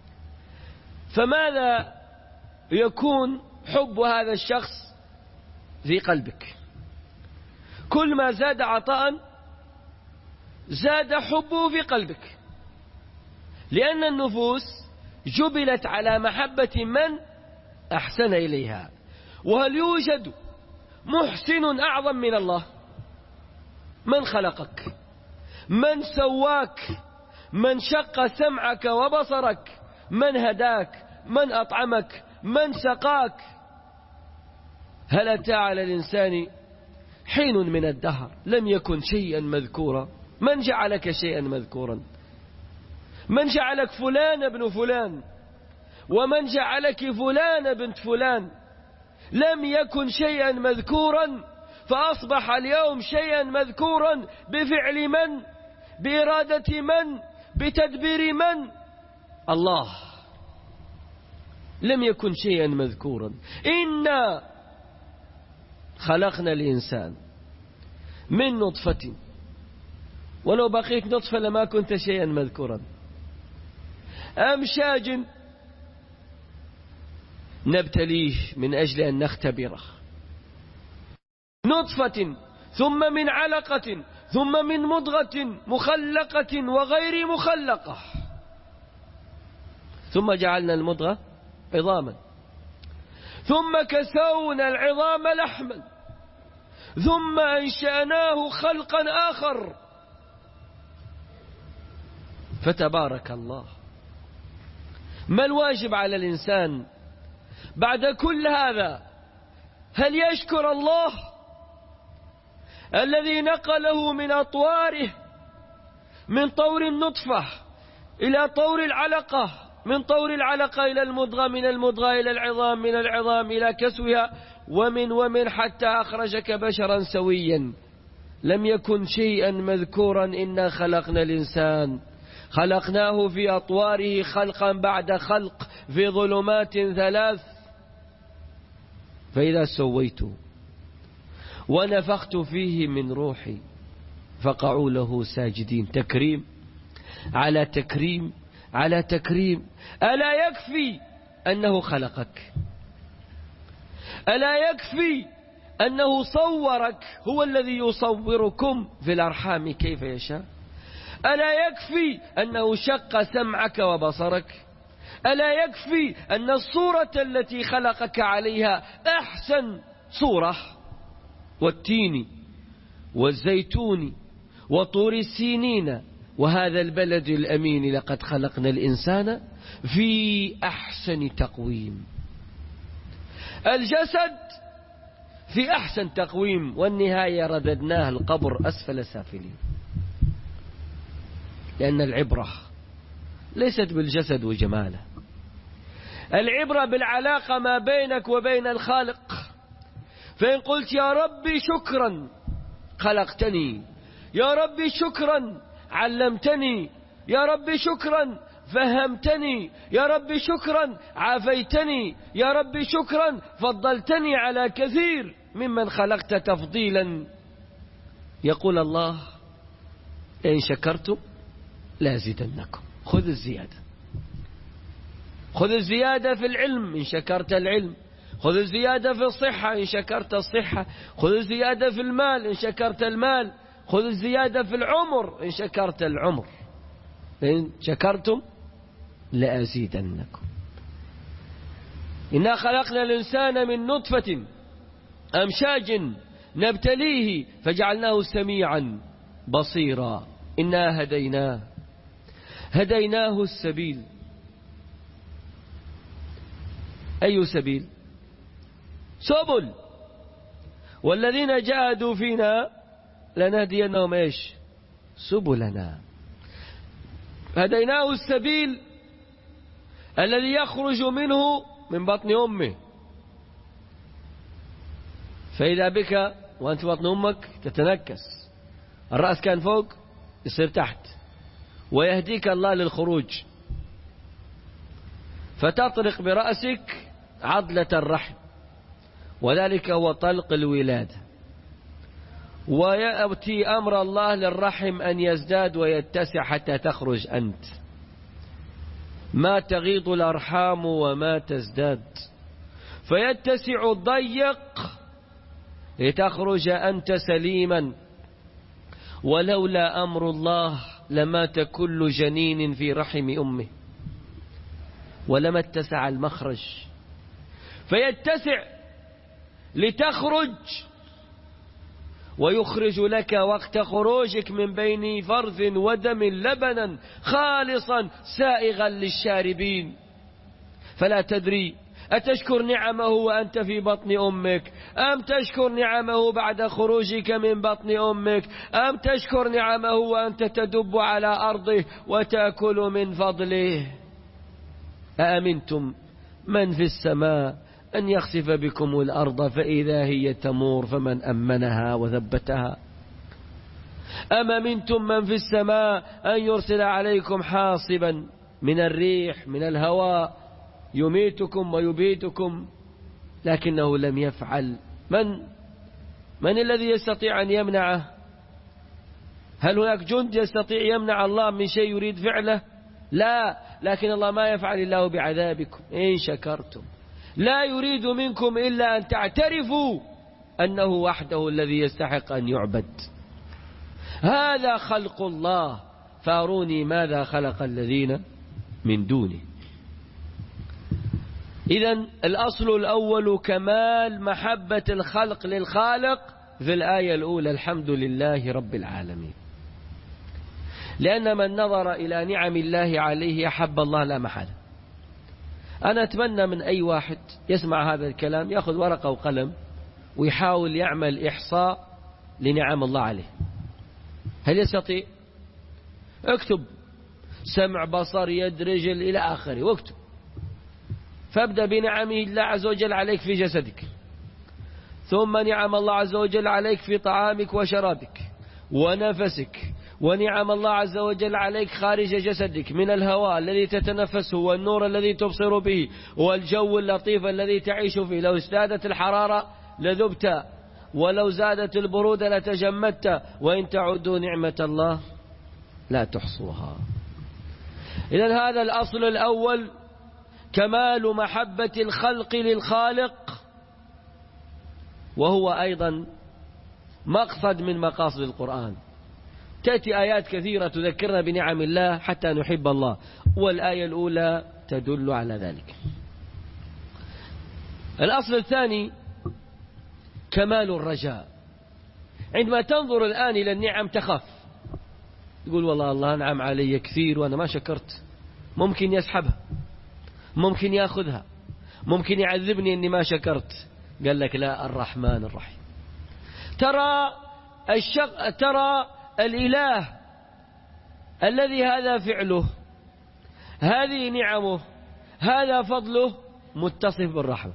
فماذا يكون حب هذا الشخص في قلبك؟ كل ما زاد عطاء زاد حبه في قلبك، لأن النفوس جبلت على محبة من أحسن إليها. وهل يوجد محسن أعظم من الله؟ من خلقك، من سواك، من شق سمعك وبصرك، من هداك، من أطعمك، من سقاك. هل أتى على الإنسان حين من الدهر لم يكن شيئا مذكورا؟ من جعلك شيئا مذكورا؟ من جعلك فلان ابن فلان، ومن جعلك فلان بنت فلان؟ لم يكن شيئا مذكورا فأصبح اليوم شيئا مذكورا بفعل من؟ بإرادة من؟ بتدبير من؟ الله. لم يكن شيئا مذكورا. إنا خلقنا الإنسان من نطفة، ولو بقيت نطفة لما كنت شيئا مذكورا، أمشاج نبتليه من أجل أن نختبره، نطفة ثم من علقة ثم من مضغة مخلقة وغير مخلقة، ثم جعلنا المضغة عظاما، ثم كسونا العظام لحما، ثم أنشأناه خلقا آخر، فتبارك الله. ما الواجب على الإنسان بعد كل هذا؟ هل يشكر الله الذي نقله من أطواره، من طور النطفة إلى طور العلقة، من طور العلقة إلى المضغة، من المضغة إلى العظام، من العظام إلى كسوها، ومن ومن حتى أخرجك بشرا سويا؟ لم يكن شيئا مذكورا. إنا خلقنا الإنسان، خلقناه في أطواره خلقا بعد خلق في ظلمات ثلاث، فإذا سويته ونفخت فيه من روحي فقعوا له ساجدين. تكريم على تكريم على تكريم. ألا يكفي أنه خلقك؟ ألا يكفي أنه صورك؟ هو الذي يصوركم في الأرحام كيف يشاء. ألا يكفي أنه شق سمعك وبصرك؟ ألا يكفي أن الصورة التي خلقك عليها أحسن صورة؟ والتين والزيتون وطور السينين وهذا البلد الأمين لقد خلقنا الإنسان في أحسن تقويم. الجسد في أحسن تقويم، والنهاية رددناه القبر أسفل سافلين. لأن العبرة ليست بالجسد وجماله، العبرة بالعلاقة ما بينك وبين الخالق. فإن قلت يا ربي شكرا خلقتني، يا ربي شكرا علمتني، يا ربي شكرا فهمتني، يا ربي شكرا عافيتني، يا ربي شكرا فضلتني على كثير ممن خلقت تفضيلا، يقول الله إن شكرتم لازدنكم. خذ الزيادة، خذ الزيادة في العلم إن شكرت العلم، خذ الزيادة في الصحة إن شكرت الصحة، خذ الزيادة في المال إن شكرت المال، خذ الزيادة في العمر إن شكرت العمر. لئن شكرتم لأزيدنكم. إنا خلقنا الإنسان من نطفة أمشاج نبتليه فجعلناه سميعا بصيرا. إنا هديناه هديناه السبيل. أي سبيل؟ سبل. والذين جاهدوا فينا لنهدينهم إيش؟ سبلنا. هديناه السبيل الذي يخرج منه من بطن أمه. فإذا بك وأنت بطن أمك تتنكس، الرأس كان فوق يصير تحت، ويهديك الله للخروج، فتطرق برأسك عضلة الرحم، وذلك هو طلق الولادة. ويأتي أمر الله للرحم أن يزداد ويتسع حتى تخرج أنت. ما تغيض الأرحام وما تزداد، فيتسع الضيق لتخرج أنت سليما. ولولا أمر الله لمات كل جنين في رحم أمه ولما اتسع المخرج، فيتسع لتخرج ويخرج لك وقت خروجك من بين فرث ودم لبنا خالصا سائغا للشاربين. فلا تدري أتشكر نعمه وأنت في بطن أمك، أم تشكر نعمه بعد خروجك من بطن أمك، أم تشكر نعمه وأنت تدب على أرضه وتأكل من فضله. أأمنتم من في السماء أن يخسف بكم الأرض فإذا هي تمور فمن أمنها وثبتها. أم أمنتم من في السماء أن يرسل عليكم حاصبا من الريح من الهواء يميتكم ويبيتكم، لكنه لم يفعل. من من الذي يستطيع أن يمنعه؟ هل هناك جند يستطيع يمنع الله من شيء يريد فعله؟ لا، لكن الله ما يفعل الله بعذابكم إن شكرتم. لا يريد منكم إلا أن تعترفوا أنه وحده الذي يستحق أن يعبد. هذا خلق الله، فاروني ماذا خلق الذين من دونه. إذن الأصل الأول كمال محبة الخلق للخالق في الآية الأولى، الحمد لله رب العالمين. لأن من نظر إلى نعم الله عليه أحب الله لا محالة. أنا أتمنى من أي واحد يسمع هذا الكلام يأخذ ورقة وقلم ويحاول يعمل إحصاء لنعم الله عليه. هل يستطيع؟ اكتب سمع بصر يد رجل إلى آخره واكتب. فابدأ بنعمه الله عز وجل عليك في جسدك، ثم نعم الله عز وجل عليك في طعامك وشرابك ونفسك، ونعم الله عز وجل عليك خارج جسدك من الهواء الذي تتنفسه والنور الذي تبصر به والجو اللطيف الذي تعيش فيه. لو ازدادت الحرارة لذبت، ولو زادت البرودة لتجمدت، وإن تعدوا نعمة الله لا تحصوها. إذن هذا الأصل الأول كمال محبة الخلق للخالق، وهو أيضا مقصد من مقاصد القرآن. تأتي آيات كثيرة تذكرنا بنعم الله حتى نحب الله، والآية الأولى تدل على ذلك. الأصل الثاني كمال الرجاء. عندما تنظر الآن إلى النعم تخاف، يقول والله الله أنعم علي كثير وأنا ما شكرت، ممكن يسحبها، ممكن يأخذها، ممكن يعذبني أني ما شكرت. قال لك لا، الرحمن الرحيم. ترى الشق... ترى الإله الذي هذا فعله، هذه نعمه، هذا فضله، متصف بالرحمة،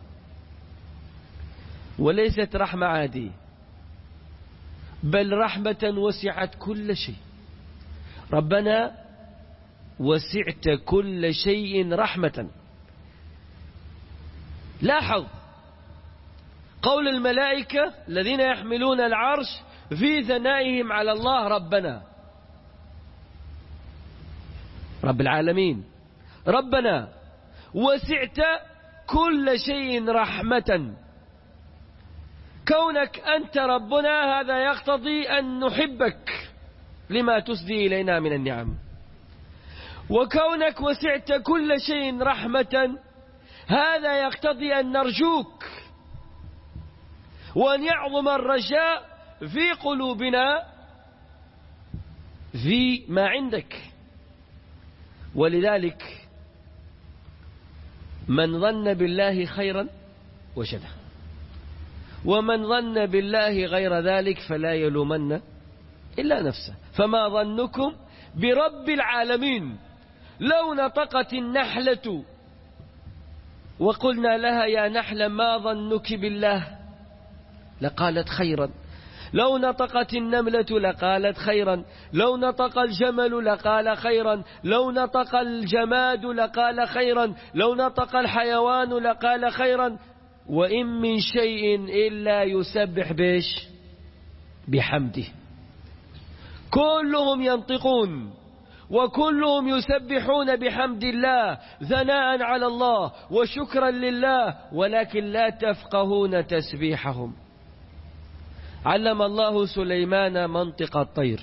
وليست رحمة عادية، بل رحمة وسعت كل شيء. ربنا وسعت كل شيء رحمة. لاحظ قول الملائكة الذين يحملون العرش في ثنائهم على الله ربنا، رب العالمين، ربنا وسعت كل شيء رحمة. كونك أنت ربنا هذا يقتضي أن نحبك لما تسدي إلينا من النعم. وكونك وسعت كل شيء رحمة هذا يقتضي أن نرجوك، وأن يعظم الرجاء في قلوبنا في ما عندك. ولذلك من ظن بالله خيرا وجده، ومن ظن بالله غير ذلك فلا يلومن إلا نفسه. فما ظنكم برب العالمين؟ لو نطقت النحلة وقلنا لها يا نحلة ما ظنك بالله لقالت خيرا، لو نطقت النملة لقالت خيرا، لو نطق الجمل لقال خيرا، لو نطق الجماد لقال خيرا، لو نطق الحيوان لقال خيرا. وإن من شيء إلا يسبح بيش بحمده. كلهم ينطقون وكلهم يسبحون بحمد الله ثناء على الله وشكرا لله، ولكن لا تفقهون تسبيحهم. علم الله سليمان منطق الطير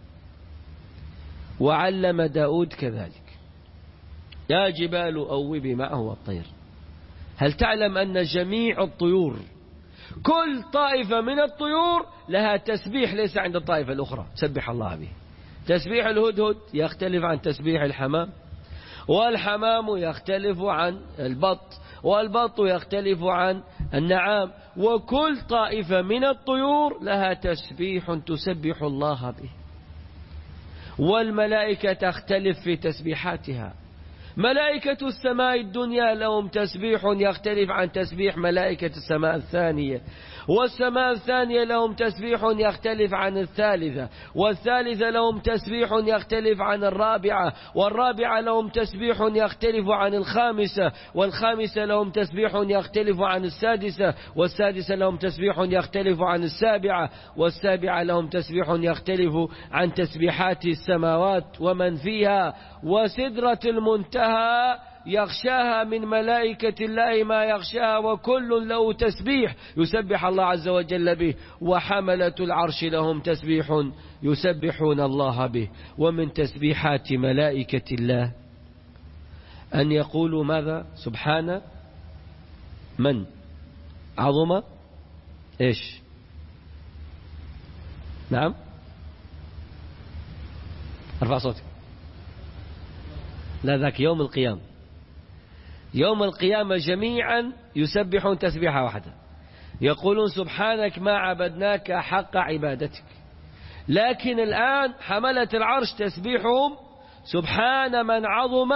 وعلم داود كذلك. يا جبال أوبي معه الطير. هل تعلم أن جميع الطيور كل طائفة من الطيور لها تسبيح ليس عند الطائفة الأخرى سبح الله به؟ تسبيح الهدهد يختلف عن تسبيح الحمام، والحمام يختلف عن البط، والبط يختلف عن النعام، وكل طائفة من الطيور لها تسبيح تسبح الله به. والملائكة تختلف في تسبيحاتها. ملائكة السماء الدنيا لهم تسبيح يختلف عن تسبيح ملائكة السماء الثانية، والسماء الثانية لهم تسبيح يختلف عن الثالثة، والثالثة لهم تسبيح يختلف عن الرابعة، والرابعة لهم تسبيح يختلف عن الخامسة، والخامسة لهم تسبيح يختلف عن السادسة، والسادسة لهم تسبيح يختلف عن السابعة، والسابعة لهم تسبيح يختلف عن تسبيحات السماوات ومن فيها. وسدرة المنتهى يغشاها من ملائكة الله ما يغشاها، وكل له تسبيح يسبح الله عز وجل به. وحملة العرش لهم تسبيح يسبحون الله به. ومن تسبيحات ملائكة الله أن يقولوا ماذا؟ سبحان من عظم إيش؟ نعم ارفع صوتك. لا ذاك يوم القيامة. يوم القيامة جميعا يسبحون تسبيحة واحدة، يقولون سبحانك ما عبدناك حق عبادتك. لكن الآن حملة العرش تسبيحهم سبحان من عظم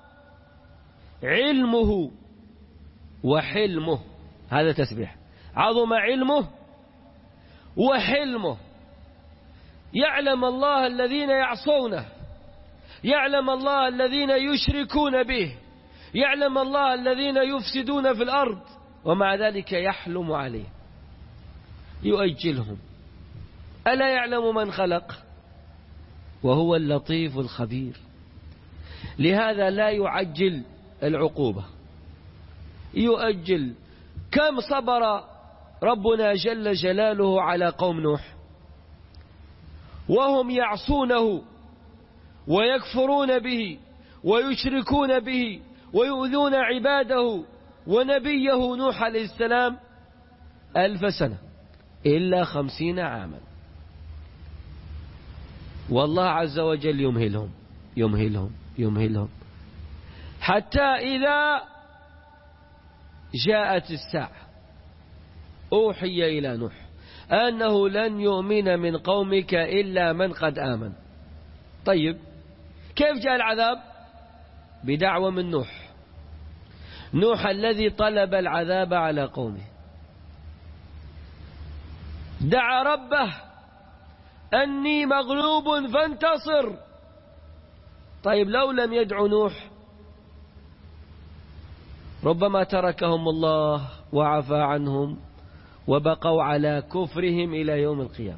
علمه وحلمه. هذا تسبيح عظم علمه وحلمه. يعلم الله الذين يعصونه، يعلم الله الذين يشركون به، يعلم الله الذين يفسدون في الأرض، ومع ذلك يحلم عليه يؤجلهم. ألا يعلم من خلق وهو اللطيف الخبير. لهذا لا يعجل العقوبة، يؤجل. كم صبر ربنا جل جلاله على قوم نوح وهم يعصونه ويكفرون به ويشركون به ويؤذون عباده ونبيه نوح عليه السلام ألف سنة إلا خمسين عاما. والله عز وجل يمهلهم يمهلهم يمهلهم حتى إذا جاءت الساعة أوحي إلى نوح أنه لن يؤمن من قومك إلا من قد آمن. طيب كيف جاء العذاب؟ بدعوة من نوح. نوح الذي طلب العذاب على قومه دعا ربه أني مغلوب فانتصر. طيب لو لم يدعو نوح ربما تركهم الله وعفى عنهم وبقوا على كفرهم إلى يوم القيامة.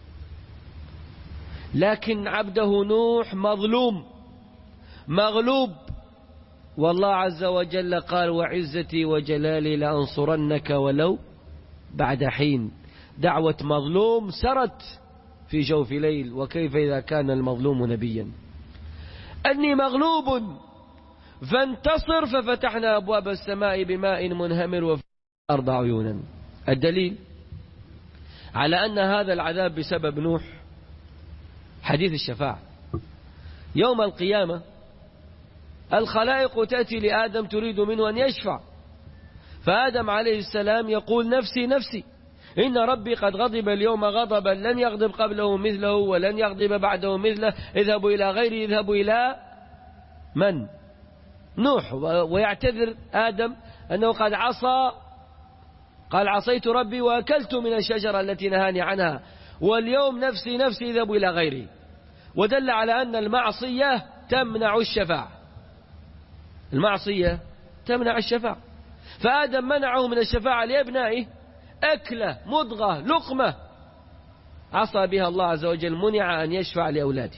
لكن عبده نوح مظلوم مغلوب، والله عز وجل قال وعزتي وجلالي لأنصرنك ولو بعد حين. دعوة مظلوم سرت في جوف ليل، وكيف إذا كان المظلوم نبيا. أني مغلوب فانتصر، ففتحنا أبواب السماء بماء منهمر وفي الأرض عيونا. الدليل على أن هذا العذاب بسبب نوح حديث الشفاعة. يوم القيامة الخلائق تأتي لآدم تريد منه أن يشفع، فآدم عليه السلام يقول نفسي نفسي، إن ربي قد غضب اليوم غضبا لن يغضب قبله مثله ولن يغضب بعده مثله، اذهبوا إلى غيري، اذهبوا إلى من؟ نوح. ويعتذر آدم أنه قد عصى، قال عصيت ربي وأكلت من الشجرة التي نهاني عنها، واليوم نفسي نفسي اذهبوا إلى غيري. ودل على أن المعصية تمنع الشفاعة، المعصية تمنع الشفاعة. فآدم منعه من الشفاعة لأبنائه، أكلة مضغة لقمة عصى بها الله عز وجل، منع أن يشفع لأولاده.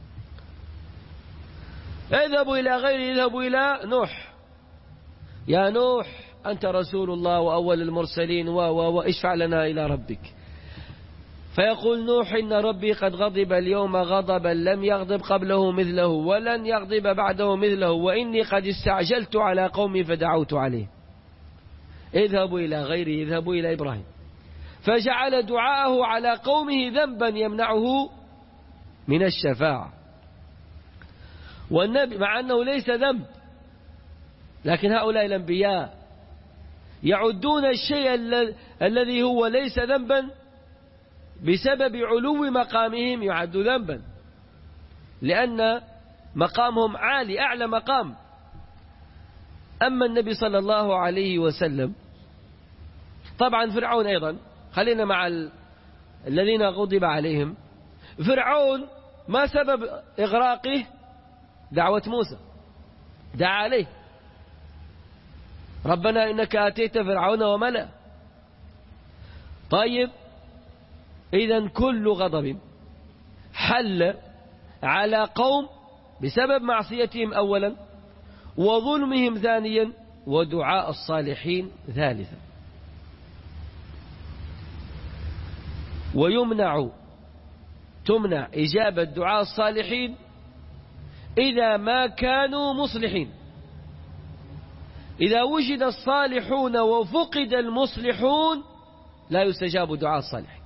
اذهبوا إلى غيري، اذهبوا إلى نوح، يا نوح أنت رسول الله وأول المرسلين و و واشفع لنا إلى ربك. فيقول نوح إن ربي قد غضب اليوم غضبا لم يغضب قبله مثله ولن يغضب بعده مثله، وإني قد استعجلت على قومي فدعوت عليه. اذهبوا إلى غيري، اذهبوا إلى إبراهيم. فجعل دعاءه على قومه ذنبا يمنعه من الشفاعة. والنبي مع أنه ليس ذنب، لكن هؤلاء الأنبياء يعدون الشيء الذي هو ليس ذنبا بسبب علو مقامهم يعد ذنبا، لأن مقامهم عالي، أعلى مقام. أما النبي صلى الله عليه وسلم، طبعا فرعون أيضا، خلينا مع ال... الذين غضب عليهم. فرعون ما سبب إغراقه؟ دعوة موسى، دعا عليه ربنا إنك آتيت فرعون وملأ. طيب إذن كل غضب حل على قوم بسبب معصيتهم أولا، وظلمهم ثانيا، ودعاء الصالحين ثالثا. ويمنع تمنع إجابة دعاء الصالحين إذا ما كانوا مصلحين. إذا وجد الصالحون وفقد المصلحون لا يستجاب دعاء الصالحين.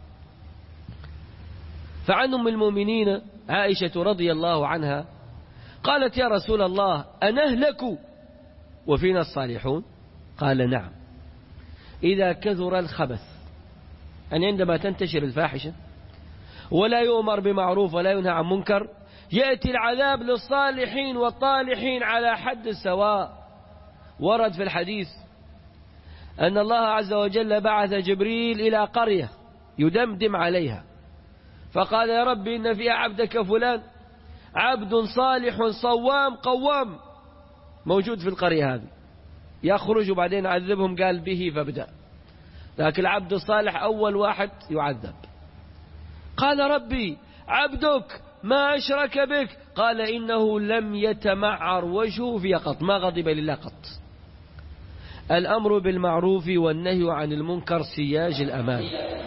فعن أم المؤمنين عائشة رضي الله عنها قالت يا رسول الله أنهلك وفينا الصالحون؟ قال نعم، إذا كثر الخبث، أن عندما تنتشر الفاحشة ولا يؤمر بمعروف ولا ينهى عن منكر، يأتي العذاب للصالحين والطالحين على حد السواء. ورد في الحديث أن الله عز وجل بعث جبريل إلى قرية يدمدم عليها، فقال يا رب إن فيها عبدك فلان عبد صالح صوام قوام موجود في القرية هذه، يخرج وبعدين عذبهم، قال به فابدأ، لكن العبد الصالح أول واحد يعذب. قال ربي عبدك ما أشرك بك؟ قال إنه لم يتمعر وجهه في قط، ما غضب لله قط. الأمر بالمعروف والنهي عن المنكر سياج الأمان.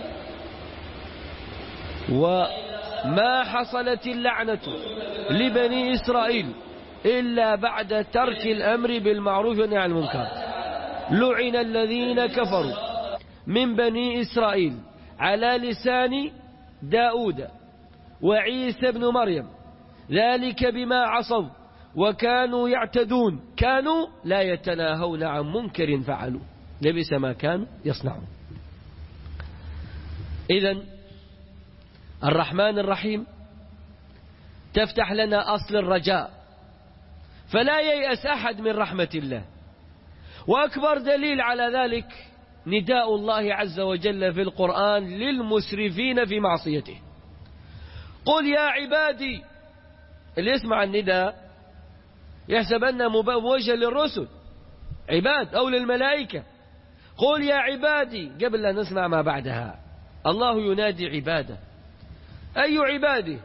وما حصلت اللعنة لبني إسرائيل إلا بعد ترك الأمر بالمعروف والنهي عن المنكر. لعن الذين كفروا من بني إسرائيل على لسان داود وعيسى بن مريم، ذلك بما عصوا وكانوا يعتدون، كانوا لا يتناهون عن منكر فعلوا، لبئس ما كانوا يصنعون. إذن الرحمن الرحيم تفتح لنا أصل الرجاء، فلا ييأس أحد من رحمة الله. وأكبر دليل على ذلك نداء الله عز وجل في القرآن للمسرفين في معصيته. قل يا عبادي، اللي يسمع النداء يحسب أنه موجه للرسل عباد أو للملائكة. قل يا عبادي، قبل أن نسمع ما بعدها الله ينادي عباده. أي عباده؟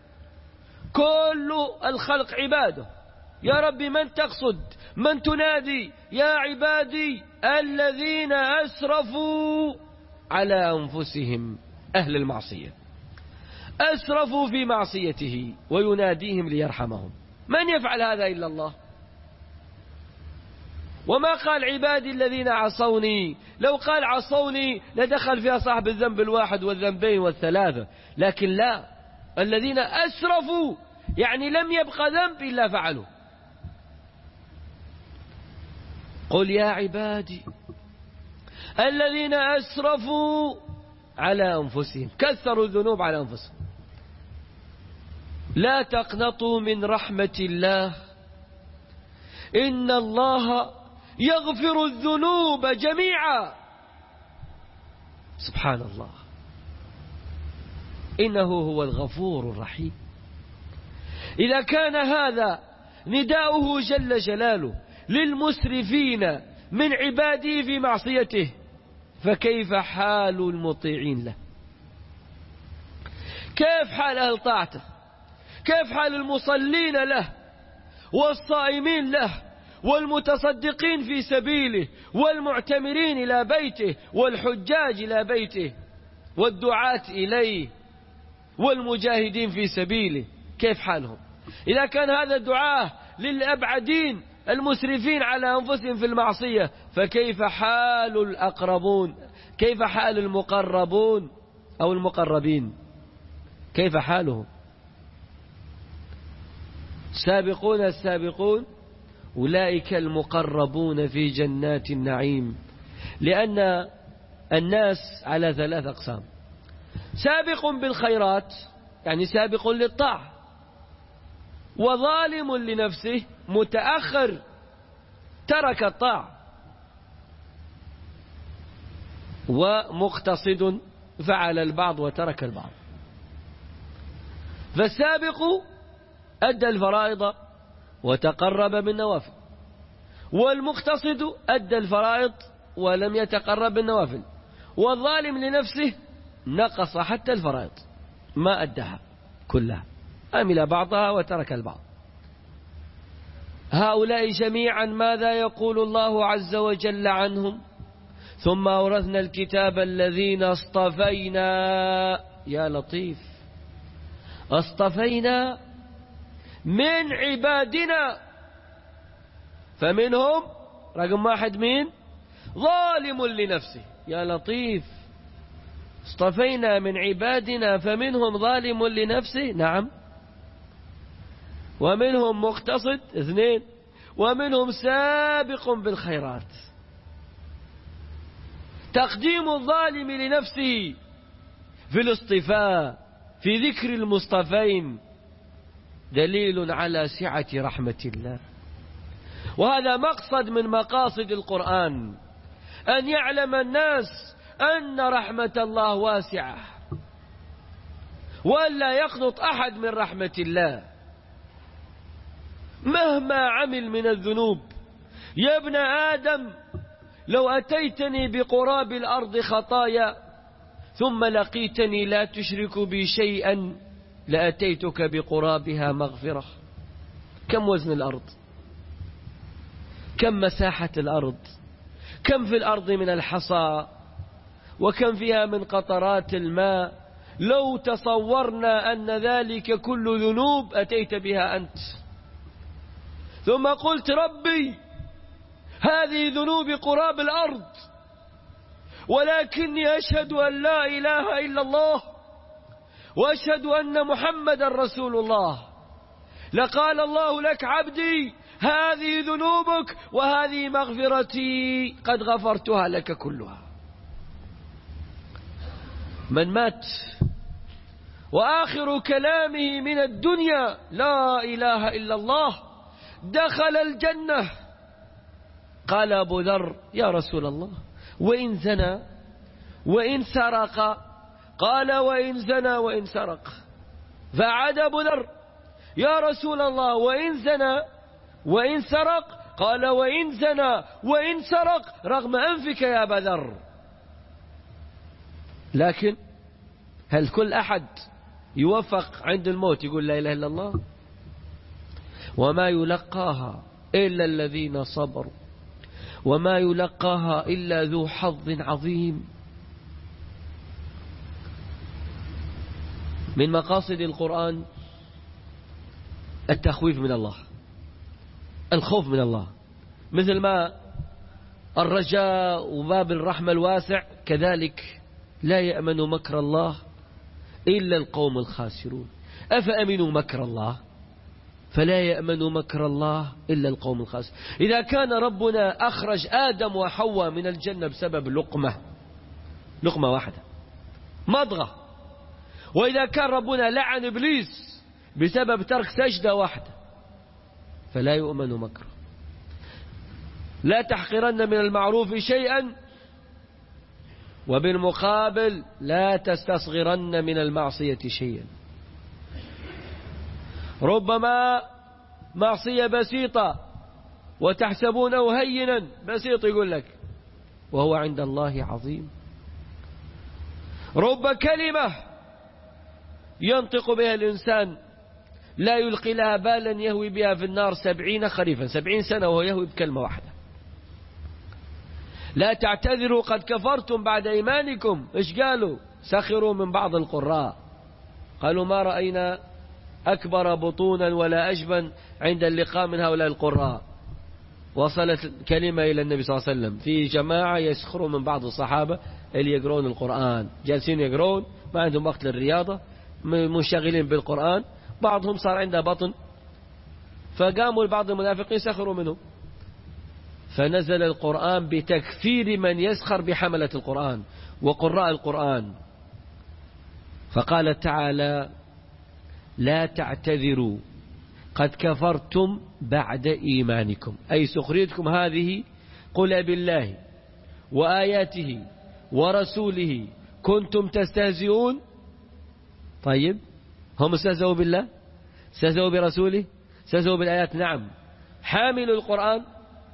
كل الخلق عباده. يا رب من تقصد؟ من تنادي؟ يا عبادي الذين أسرفوا على أنفسهم، أهل المعصية أسرفوا في معصيته، ويناديهم ليرحمهم. من يفعل هذا إلا الله؟ وما قال عبادي الذين عصوني، لو قال عصوني لدخل فيها صاحب الذنب الواحد والذنبين والثلاثة، لكن لا، الذين أسرفوا يعني لم يبقى ذنب إلا فعلوا. قل يا عبادي الذين أسرفوا على أنفسهم، كثروا الذنوب على أنفسهم، لا تقنطوا من رحمة الله إن الله يغفر الذنوب جميعا. سبحان الله، إنه هو الغفور الرحيم. إذا كان هذا نداؤه جل جلاله للمسرفين من عباده في معصيته، فكيف حال المطيعين له؟ كيف حال أهل طاعته؟ كيف حال المصلين له والصائمين له والمتصدقين في سبيله والمعتمرين إلى بيته والحجاج إلى بيته والدعاة إليه والمجاهدين في سبيله؟ كيف حالهم؟ إذا كان هذا الدعاء للأبعدين المسرفين على أنفسهم في المعصية، فكيف حال الأقربون؟ كيف حال المقربون أو المقربين؟ كيف حالهم؟ سابقون السابقون أولئك المقربون في جنات النعيم. لأن الناس على ثلاث أقسام: سابق بالخيرات يعني سابق للطاعة، وظالم لنفسه متأخر ترك الطاعة، ومقتصد فعل البعض وترك البعض. فالسابق أدى الفرائض وتقرب بالنوافل، والمقتصد أدى الفرائض ولم يتقرب بالنوافل، والظالم لنفسه نقص حتى الفرائض ما أدها كلها، عمل بعضها وترك البعض. هؤلاء جميعا ماذا يقول الله عز وجل عنهم؟ ثم أورثنا الكتاب الذين اصطفينا. يا لطيف، اصطفينا من عبادنا، فمنهم رقم واحد مين؟ ظالم لنفسه. يا لطيف، اصطفينا من عبادنا فمنهم ظالم لنفسه، نعم، ومنهم مقتصد، اثنين، ومنهم سابق بالخيرات. تقديم الظالم لنفسه في الاصطفاء في ذكر المصطفين دليل على سعة رحمة الله. وهذا مقصد من مقاصد القرآن، أن يعلم الناس أن رحمة الله واسعة، وألا يقنط أحد من رحمة الله مهما عمل من الذنوب. يا ابن آدم لو أتيتني بقراب الأرض خطايا ثم لقيتني لا تشرك بي شيئا لأتيتك بقرابها مغفرة. كم وزن الأرض؟ كم مساحة الأرض؟ كم في الأرض من الحصى؟ وكم فيها من قطرات الماء؟ لو تصورنا أن ذلك كل ذنوب أتيت بها أنت، ثم قلت ربي هذه ذنوب قراب الأرض، ولكني أشهد أن لا إله إلا الله وأشهد أن محمد رسول الله، لقال الله لك عبدي هذه ذنوبك وهذه مغفرتي قد غفرتها لك كلها. من مات وآخر كلامه من الدنيا لا إله إلا الله دخل الجنة. قال أبو ذر يا رسول الله وإن زنى وإن سرق؟ قال وإن زنى وإن سرق. فعاد أبو ذر يا رسول الله وإن زنى وإن سرق؟ قال وإن زنى وإن سرق رغم أنفك يا أبا ذر. لكن هل كل أحد يوفق عند الموت يقول لا إله إلا الله؟ وما يلقاها إلا الذين صبروا وما يلقاها إلا ذو حظ عظيم. من مقاصد القرآن التخويف من الله، الخوف من الله، مثل ما الرجاء وباب الرحمة الواسع، كذلك لا يأمن مكر الله إلا القوم الخاسرون. أفأمنوا مكر الله؟ فلا يأمن مكر الله إلا القوم الخاسرون. إذا كان ربنا أخرج آدم وحواء من الجنة بسبب لقمة لقمة واحدة مضغة، وإذا كان ربنا لعن إبليس بسبب ترك سجدة واحدة، فلا يؤمن مكره. لا تحقرن من المعروف شيئا، وبالمقابل لا تستصغرن من المعصية شيئا. ربما معصية بسيطة وتحسبونه هينا، بسيط يقول لك، وهو عند الله عظيم. رب كلمة ينطق بها الإنسان لا يلقي لها بالا يهوي بها في النار سبعين خريفا، سبعين سنة وهو يهوي بكلمة واحدة. لا تعتذروا قد كفرتم بعد إيمانكم. إيش قالوا؟ سخروا من بعض القراء، قالوا ما رأينا أكبر بطونا ولا أجبن عند اللقاء من هؤلاء القراء. وصلت كلمة إلى النبي صلى الله عليه وسلم في جماعة يسخروا من بعض الصحابة اللي يقرون القرآن، جالسين يقرون ما عندهم وقت للرياضة، منشغلين بالقرآن، بعضهم صار عنده بطن، فقاموا بعض المنافقين سخروا منه، فنزل القرآن بتكفير من يسخر بحملة القرآن وقراء القرآن. فقال تعالى: لا تعتذروا قد كفرتم بعد إيمانكم، أي سخريتكم هذه قل بالله وآياته ورسوله كنتم تستهزئون. طيب، هم استهزئوا بالله، استهزئوا برسوله، استهزئوا بالآيات. نعم، حامل القرآن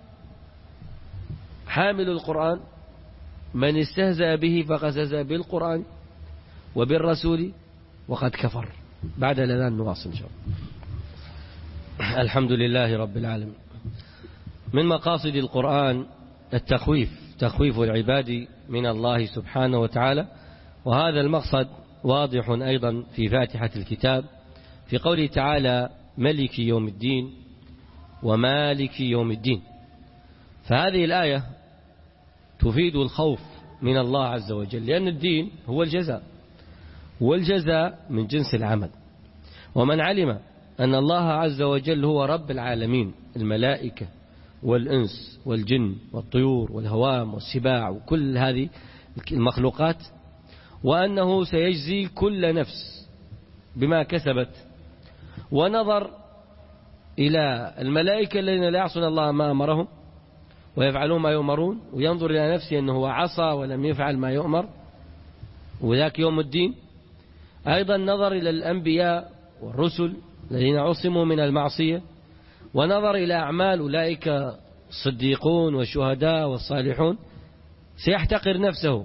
حامل القرآن من استهزأ به فقد استهزأ بالقرآن وبالرسول وقد كفر. بعد الأذان نواصل إن شاء الله. الحمد لله رب العالمين. من مقاصد القرآن التخويف، تخويف العباد من الله سبحانه وتعالى، وهذا المقصد واضح أيضا في فاتحة الكتاب في قوله تعالى: ملك يوم الدين ومالك يوم الدين. فهذه الآية تفيد الخوف من الله عز وجل، لأن الدين هو الجزاء، والجزاء من جنس العمل. ومن علم أن الله عز وجل هو رب العالمين، الملائكة والإنس والجن والطيور والهوام والسباع وكل هذه المخلوقات، وأنه سيجزي كل نفس بما كسبت، ونظر إلى الملائكة الذين لا يعصون الله ما أمرهم ويفعلون ما يؤمرون، وينظر إلى نفسه أنه عصى ولم يفعل ما يؤمر، وذاك يوم الدين. أيضا نظر إلى الأنبياء والرسل الذين عصموا من المعصية، ونظر إلى أعمال أولئك الصديقون والشهداء والصالحون، سيحتقر نفسه،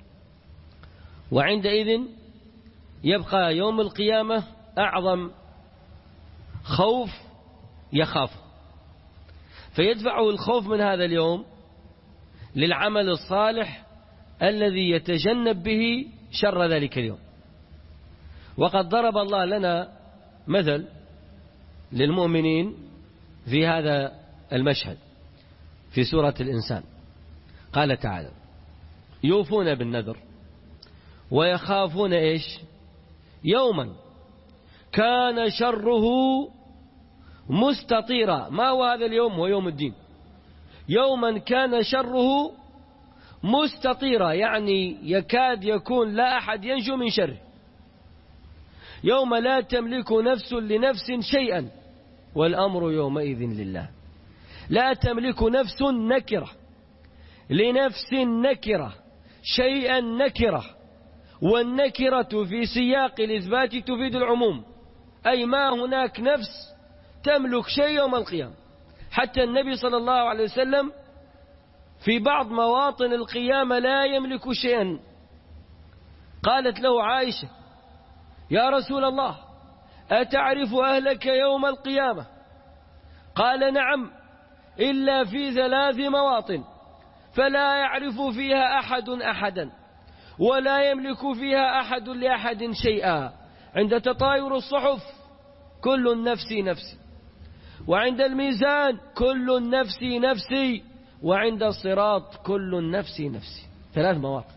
وعندئذ يبقى يوم القيامة أعظم خوف يخافه، فيدفعه الخوف من هذا اليوم للعمل الصالح الذي يتجنب به شر ذلك اليوم. وقد ضرب الله لنا مثل للمؤمنين في هذا المشهد في سورة الإنسان. قال تعالى: يوفون بالنذر ويخافون إيش؟ يوما كان شره مستطيرا. ما هو هذا اليوم؟ هو يوم الدين. يوما كان شره مستطيرا، يعني يكاد يكون لا أحد ينجو من شره. يوم لا تملك نفس لنفس شيئا والأمر يومئذ لله. لا تملك نفس نكرة لنفس نكرة شيئا نكرة، والنكرة في سياق الإثبات تفيد العموم، أي ما هناك نفس تملك شيء يوم القيامة. حتى النبي صلى الله عليه وسلم في بعض مواطن القيامة لا يملك شيئا. قالت له عائشة: يا رسول الله، أتعرف أهلك يوم القيامة؟ قال: نعم، إلا في ثلاث مواطن فلا يعرف فيها أحد أحدا ولا يملك فيها أحد لأحد شيئا: عند تطاير الصحف، كل نفسي نفسي، وعند الميزان كل نفسي نفسي، وعند الصراط كل نفسي نفسي. ثلاث مواطن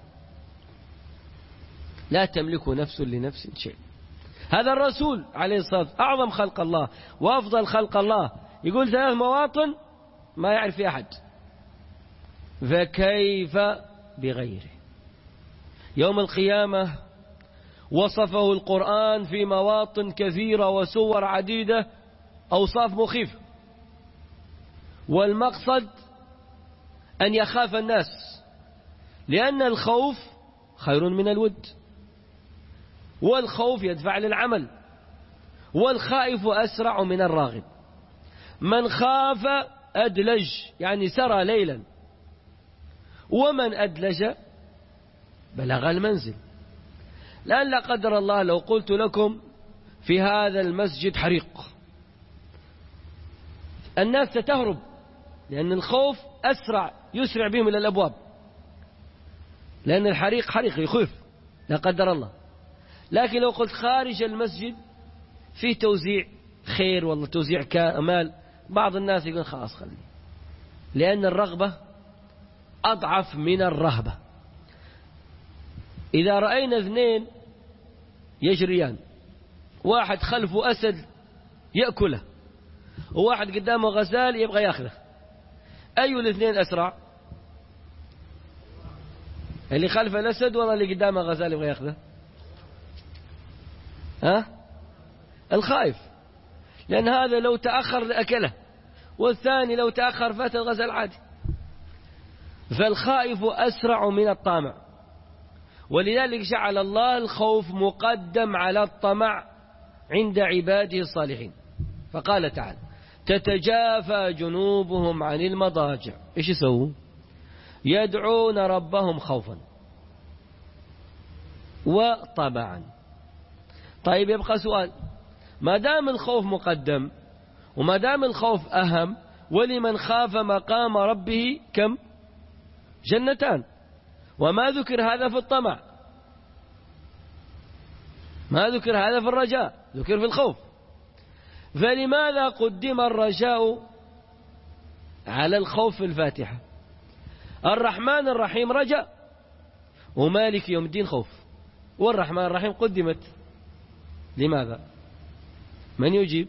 لا تملك نفس لنفس شيء. هذا الرسول عليه الصلاة والسلام أعظم خلق الله وأفضل خلق الله يقول ثلاث مواطن ما يعرف أحد، فكيف بغيره؟ يوم القيامة وصفه القرآن في مواطن كثيرة وسور عديدة أوصاف مخيفة، والمقصد أن يخاف الناس، لأن الخوف خير من الود، والخوف يدفع للعمل، والخائف أسرع من الراغب. من خاف أدلج يعني سرى ليلا، ومن أدلج بلغ المنزل. لأن لا قدر الله لو قلت لكم في هذا المسجد حريق، الناس ستهرب، لأن الخوف أسرع يسرع بهم إلى الأبواب، لأن الحريق حريق يخوف لا قدر الله. لكن لو قلت خارج المسجد في توزيع خير والله توزيع كمال، بعض الناس يقول خلاص خلي، لأن الرغبة أضعف من الرهبة. إذا رأينا اثنين يجريان، واحد خلفه أسد يأكله وواحد قدامه غزال يبغى يأخذه، أي الاثنين أسرع؟ اللي خلف الأسد ولا اللي قدامه غزال يبغى يأخذه؟ ها؟ الخائف، لأن هذا لو تأخر لأكله، والثاني لو تأخر فات الغزال عادي. فالخائف أسرع من الطامع، ولذلك جعل الله الخوف مقدم على الطمع عند عباده الصالحين. فقال تعالى تتجافى جنوبهم عن المضاجع، إيش يسووا؟ يدعون ربهم خوفا وطمعا. طيب يبقى سؤال، ما دام الخوف مقدم وما دام الخوف أهم، ولمن خاف مقام ربه كم؟ جنتان، وما ذكر هذا في الطمع، ما ذكر هذا في الرجاء، ذكر في الخوف. فلماذا قدم الرجاء على الخوف في الفاتحة؟ الرحمن الرحيم رجاء، ومالك يوم الدين خوف، والرحمن الرحيم قدمت. لماذا؟ من يجيب؟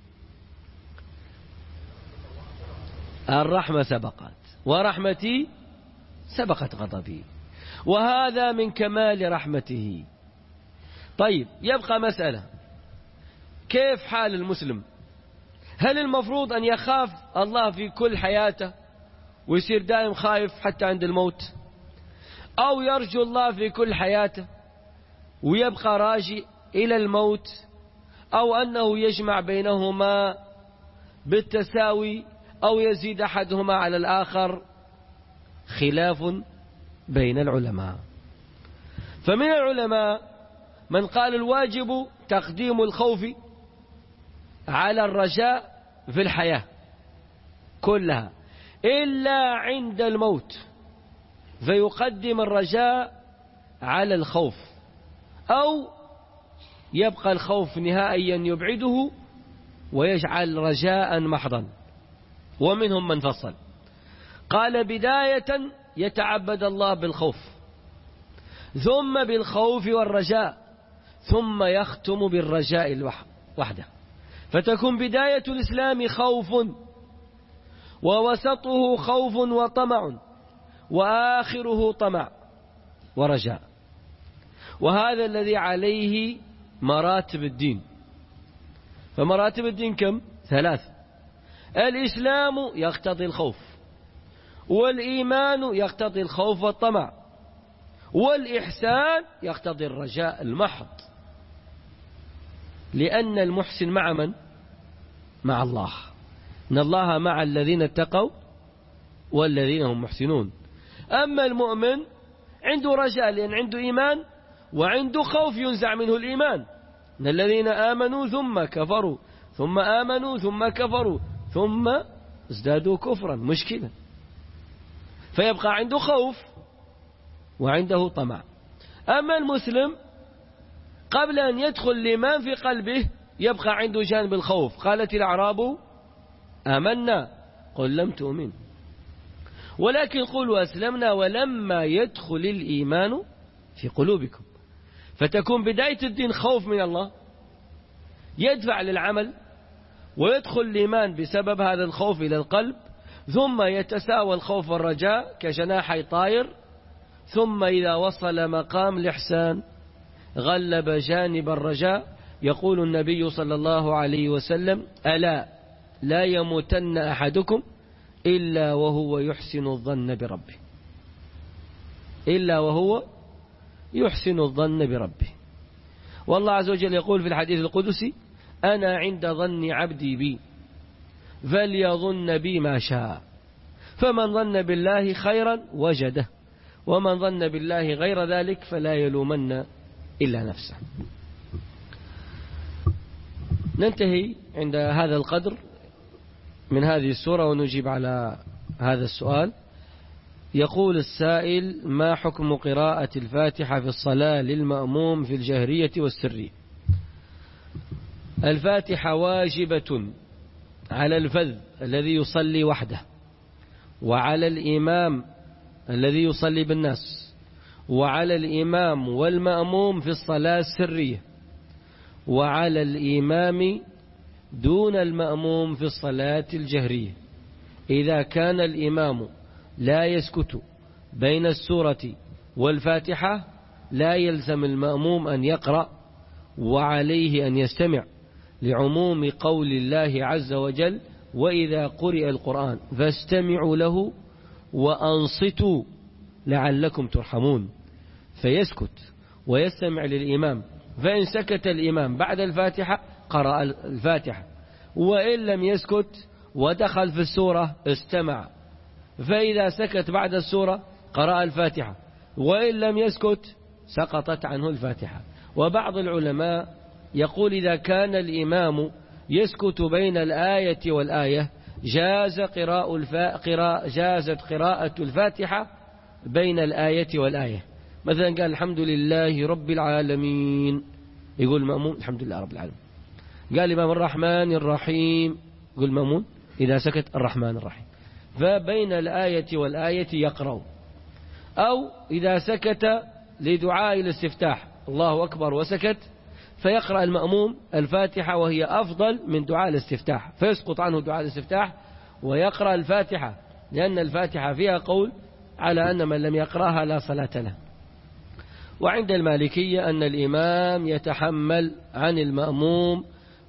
الرحمة سبقت، ورحمتي سبقت غضبي، وهذا من كمال رحمته. طيب يبقى مسألة، كيف حال المسلم؟ هل المفروض أن يخاف الله في كل حياته ويصير دائم خايف حتى عند الموت، أو يرجو الله في كل حياته ويبقى راجي إلى الموت، أو أنه يجمع بينهما بالتساوي أو يزيد أحدهما على الآخر؟ خلاف بين العلماء. فمن العلماء من قال الواجب تقديم الخوف على الرجاء في الحياة كلها إلا عند الموت، فيقدم الرجاء على الخوف، أو يبقى الخوف نهائيا يبعده ويجعل رجاء محضا. ومنهم من فصل قال بداية يتعبد الله بالخوف، ثم بالخوف والرجاء، ثم يختم بالرجاء وحده، فتكون بداية الإسلام خوف، ووسطه خوف وطمع، وآخره طمع ورجاء. وهذا الذي عليه مراتب الدين. فمراتب الدين كم؟ ثلاث. الإسلام يقتضي الخوف، والإيمان يقتضي الخوف والطمع، والإحسان يقتضي الرجاء المحض. لأن المحسن مع من؟ مع الله، إن الله مع الذين اتقوا والذين هم محسنون. أما المؤمن عنده رجاء لأن عنده إيمان، وعنده خوف ينزع منه الإيمان. إن الذين آمنوا ثم كفروا ثم آمنوا ثم كفروا ثم ازدادوا كفرا، مشكلة. فيبقى عنده خوف وعنده طمع. أما المسلم قبل أن يدخل الإيمان في قلبه يبقى عنده جانب الخوف. قالت الأعراب آمنا قل لم تؤمن ولكن قولوا أسلمنا ولما يدخل الإيمان في قلوبكم. فتكون بداية الدين خوف من الله يدفع للعمل ويدخل الإيمان بسبب هذا الخوف إلى القلب، ثم يتساوى الخوف والرجاء كجناحي طائر، ثم إذا وصل مقام الإحسان غلب جانب الرجاء. يقول النبي صلى الله عليه وسلم ألا لا يموتن أحدكم إلا وهو يحسن الظن بربه، إلا وهو يحسن الظن بربه. والله عز وجل يقول في الحديث القدسي أنا عند ظن عبدي بي فليظن بي ما شاء، فمن ظن بالله خيرا وجده، ومن ظن بالله غير ذلك فلا يلومن إلا نفسه. ننتهي عند هذا القدر من هذه السورة ونجيب على هذا السؤال. يقول السائل ما حكم قراءة الفاتحة في الصلاة للمأموم في الجهرية والسرية؟ الفاتحة واجبة على الفذ الذي يصلي وحده، وعلى الإمام الذي يصلي بالناس، وعلى الإمام والمأموم في الصلاة السرية، وعلى الإمام دون المأموم في الصلاة الجهرية. إذا كان الإمام لا يسكت بين السورة والفاتحة لا يلزم المأموم أن يقرأ، وعليه أن يستمع لعموم قول الله عز وجل وإذا قرئ القرآن فاستمعوا له وأنصتوا لعلكم ترحمون، فيسكت ويستمع للإمام. فإن سكت الإمام بعد الفاتحة قرأ الفاتحة، وإن لم يسكت ودخل في السورة استمع، فإذا سكت بعد السورة قرأ الفاتحة، وإن لم يسكت سقطت عنه الفاتحة. وبعض العلماء يقول إذا كان الإمام يسكت بين الآية والآية جاز قراءة الفا... قراء... جازت قراءة الفاتحة بين الآية والآية. مثلا قال الحمد لله رب العالمين يقول المأموم الحمد لله رب العالمين. قال الإمام الرحمن الرحيم يقول المأموم إذا سكت الرحمن الرحيم. فبين الآية والآية يقرأ. أو إذا سكت لدعاء الاستفتاح الله أكبر وسكت فيقرأ المأموم الفاتحة وهي أفضل من دعاء الاستفتاح، فيسقط عنه دعاء الاستفتاح ويقرأ الفاتحة، لأن الفاتحة فيها قول على أن من لم يقرأها لا صلاة له. وعند المالكية أن الإمام يتحمل عن المأموم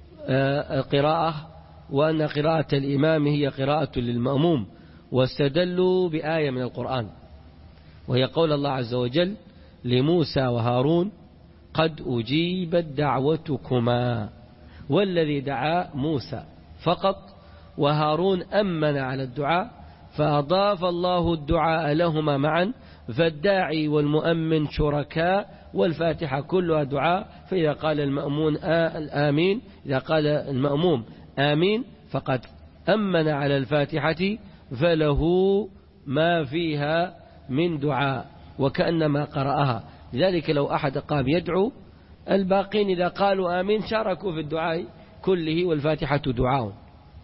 قراءة، وأن قراءة الإمام هي قراءة للمأموم، واستدلوا بآية من القرآن وهي قول الله عز وجل لموسى وهارون قد أجيبت دعوتكما، والذي دعا موسى فقط وهارون أمن على الدعاء، فأضاف الله الدعاء لهما معا، فالداعي والمؤمن شركاء، والفاتحة كلها دعاء. فإذا قال المأمون آمين إذا قال المأموم آمين فقد أمن على الفاتحة فله ما فيها من دعاء وكأنما قرأها. لذلك لو أحد قام يدعو الباقين إذا قالوا آمين شاركوا في الدعاء كله، والفاتحة دعاء.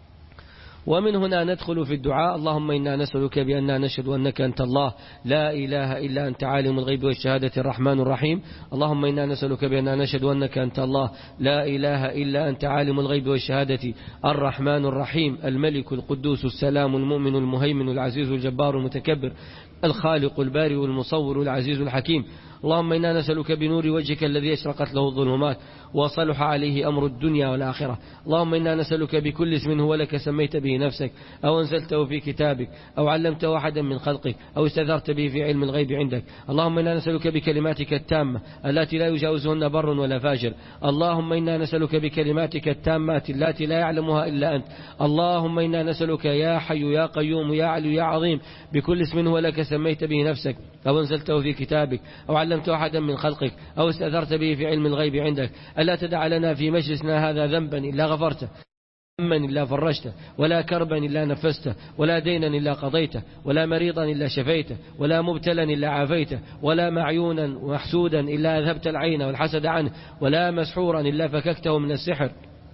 ومن هنا ندخل في الدعاء. اللهم إنا نسألك بأننا نشهد أنك أنت الله لا إله إلا أنت عالم الغيب والشهادة الرحمن الرحيم. اللهم إنا نسألك بأننا نشهد أنك أنت الله لا إله إلا أنت عالم الغيب والشهادة الرحمن الرحيم، الملك القدوس السلام المؤمن المهيمن العزيز الجبار المتكبر الخالق البارئ المصور العزيز الحكيم. اللهم إنا نسألك بنور وجهك الذي أشرقت له الظلمات وصلح عليه أمر الدنيا والآخرة. اللهم إنا نسألك بكل اسم هو لك سميت به نفسك أو أنزلته في كتابك أو علمته أحدا من خلقك أو استأثرت به في علم الغيب عندك. اللهم إنا نسألك بكلماتك التامة التي لا يجاوزهن بر ولا فاجر. اللهم إنا نسألك بكلماتك التامات التي لا يعلمها إلا أنت. اللهم إنا نسألك يا حي يا قيوم يا علي يا عظيم بكل اسم هو لك سميت به نفسك أو أنزلته في كتابك أو علمته أحدا من خلقك أو استأثرت به في علم الغيب عندك، ألا تدع لنا في مجلسنا هذا ذنبا إلا غفرته، هما إلا فرجته، ولا كربا إلا نفسته، ولا دينا إلا قضيته، ولا مريضا إلا شفيته، ولا مبتلا إلا عافيته، ولا معيونا ومحسودا إلا أذهبت العين والحسد عنه، ولا مسحورا إلا فككته من السحر،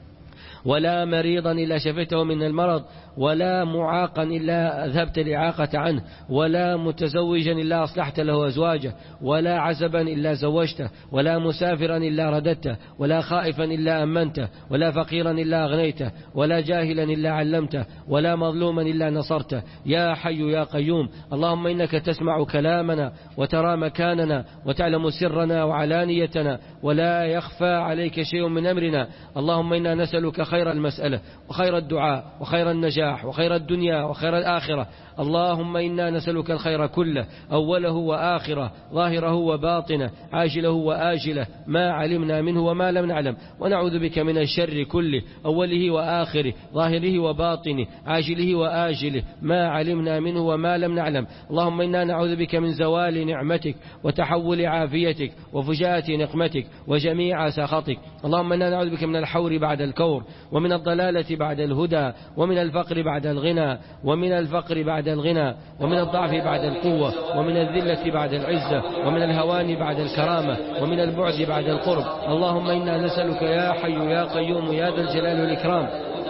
ولا مريضا إلا شفيته من المرض، ولا معاقا إلا أذهبت الإعاقة عنه، ولا متزوجا إلا أصلحت له أزواجه، ولا عزبا إلا زوجته، ولا مسافرا إلا رددته، ولا خائفا إلا أمنته، ولا فقيرا إلا أغنيته، ولا جاهلا إلا علمته، ولا مظلوما إلا نصرته. يا حي يا قيوم. اللهم إنك تسمع كلامنا وترى مكاننا وتعلم سرنا وعلانيتنا، ولا يخفى عليك شيء من أمرنا. اللهم إنا نسألك خير المسألة وخير الدعاء وخير النجاح وخير الدنيا وخير الآخرة. اللهم إنا نسألك الخير كله، أوله وآخره، ظاهره وباطنه، عاجله وآجله، ما علمنا منه وما لم نعلم، ونعوذ بك من الشر كله، أوله وآخره، ظاهره وباطنه، عاجله وآجله، ما علمنا منه وما لم نعلم. اللهم إنا نعوذ بك من زوال نعمتك وتحول عافيتك وفجاءة نقمتك وجميع سخطك. اللهم إنا نعوذ بك من الحور بعد الكور، ومن الضلالة بعد الهدى، ومن الفقر بعد الغنى، ومن الفقر بعد الغنى، ومن الضعف بعد القوة، ومن الذلة بعد العزة، ومن الهوان بعد الكرامة، ومن البعد بعد القرب. اللهم إنا نسألك يا حي يا قيوم يا ذا الجلال والإكرام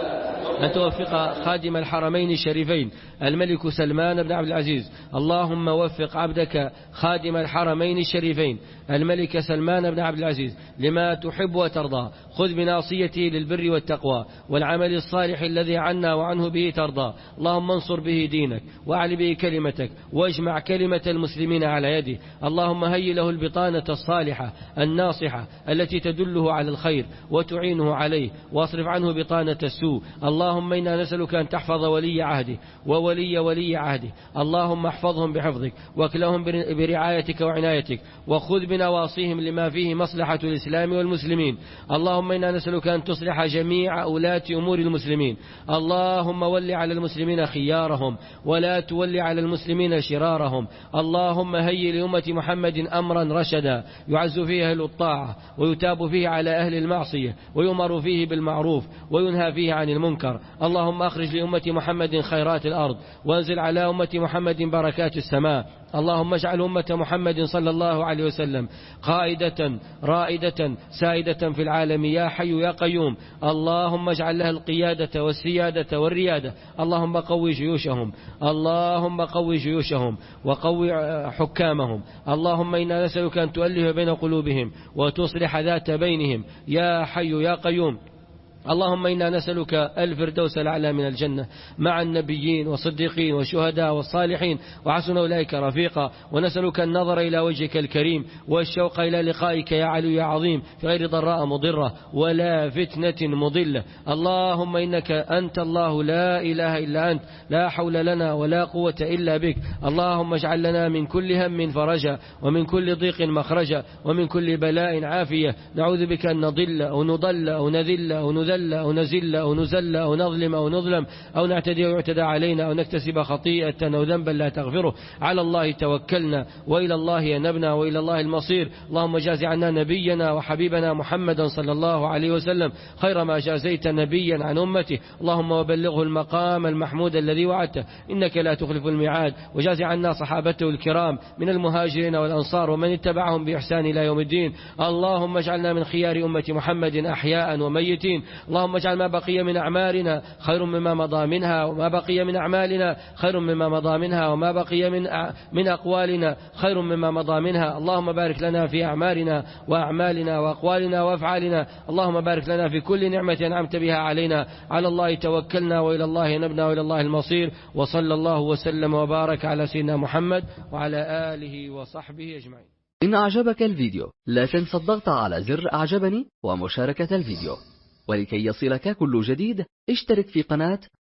أن توفق خادم الحرمين الشريفين الملك سلمان بن عبد العزيز. اللهم وفق عبدك خادم الحرمين الشريفين الملك سلمان بن عبد العزيز لما تحب وترضى. خذ بناصيته للبر والتقوى والعمل الصالح الذي عنا وعنه به ترضى. اللهم انصر به دينك وأعل به كلمتك واجمع كلمة المسلمين على يده. اللهم هيئ له البطانة الصالحة الناصحة التي تدله على الخير وتعينه عليه، واصرف عنه بطانة السوء. اللهم إنا نسألك أن تحفظ ولي عهده وولي ولي عهده. اللهم احفظهم بحفظك واكلهم برعايتك وعنايتك، وخذ بنواصيهم لما فيه مصلحة الإسلام والمسلمين. اللهم إنا نسألك أن تصلح جميع أولاة أمور المسلمين. اللهم ول على المسلمين خيارهم ولا تول على المسلمين شرارهم. اللهم هيئ لأمة محمد أمرا رشدا يعز فيه أهل الطاعة ويتاب فيه على أهل المعصية ويؤمر فيه بالمعروف وينهى فيه عن المنكر. اللهم أخرج لأمة محمد خيرات الأرض وانزل على أمة محمد بركات السماء. اللهم اجعل أمة محمد صلى الله عليه وسلم قائدة رائدة سائدة في العالم يا حي يا قيوم. اللهم اجعل لها القيادة والسيادة والريادة. اللهم قوي جيوشهم، اللهم قوي جيوشهم وقوي حكامهم. اللهم إنا نسألك أن تؤلف بين قلوبهم وتصلح ذات بينهم يا حي يا قيوم. اللهم إنا نسألك الفردوس الأعلى من الجنة مع النبيين والصديقين والشهداء والصالحين وحسن أولئك رفيقا، ونسألك النظر إلى وجهك الكريم والشوق إلى لقائك يا علي يا عظيم في غير ضراء مضرة ولا فتنة مضلة. اللهم إنك أنت الله لا إله إلا أنت، لا حول لنا ولا قوة إلا بك. اللهم اجعل لنا من كل هم فرجا ومن كل ضيق مخرجا ومن كل بلاء عافية. نعوذ بك أن نضل أو نضل أو نذل أو نذل أو نزل أو نزل أو نظلم أو نظلم أو نعتدي أو يعتدى علينا أو نكتسب خطيئة أو ذنبا لا تغفره. على الله توكلنا وإلى الله ينبنا وإلى الله المصير. اللهم جاز عنا نبينا وحبيبنا محمدا صلى الله عليه وسلم خير ما جازيت نبيا عن أمته. اللهم وبلغه المقام المحمود الذي وعدته إنك لا تخلف الميعاد. وجاز عنا صحابته الكرام من المهاجرين والأنصار ومن اتبعهم بإحسان إلى يوم الدين. اللهم اجعلنا من خيار أمة محمد أحياء وميتين. اللهم اجعل ما بقي من أعمارنا خير مما مضى منها، وما بقي من أعمالنا خير مما مضى منها، وما بقي من من أقوالنا خير مما مضى منها. اللهم بارك لنا في أعمارنا وأعمالنا وأقوالنا وأفعالنا. اللهم بارك لنا في كل نعمة أنعمت بها علينا. على الله توكلنا وإلى الله نبنا وإلى الله المصير. وصلى الله وسلم وبارك على سيدنا محمد وعلى آله وصحبه أجمعين. إن أعجبك الفيديو لا تنسى الضغط على زر أعجبني ومشاركة الفيديو. ولكي يصلك كل جديد اشترك في قناة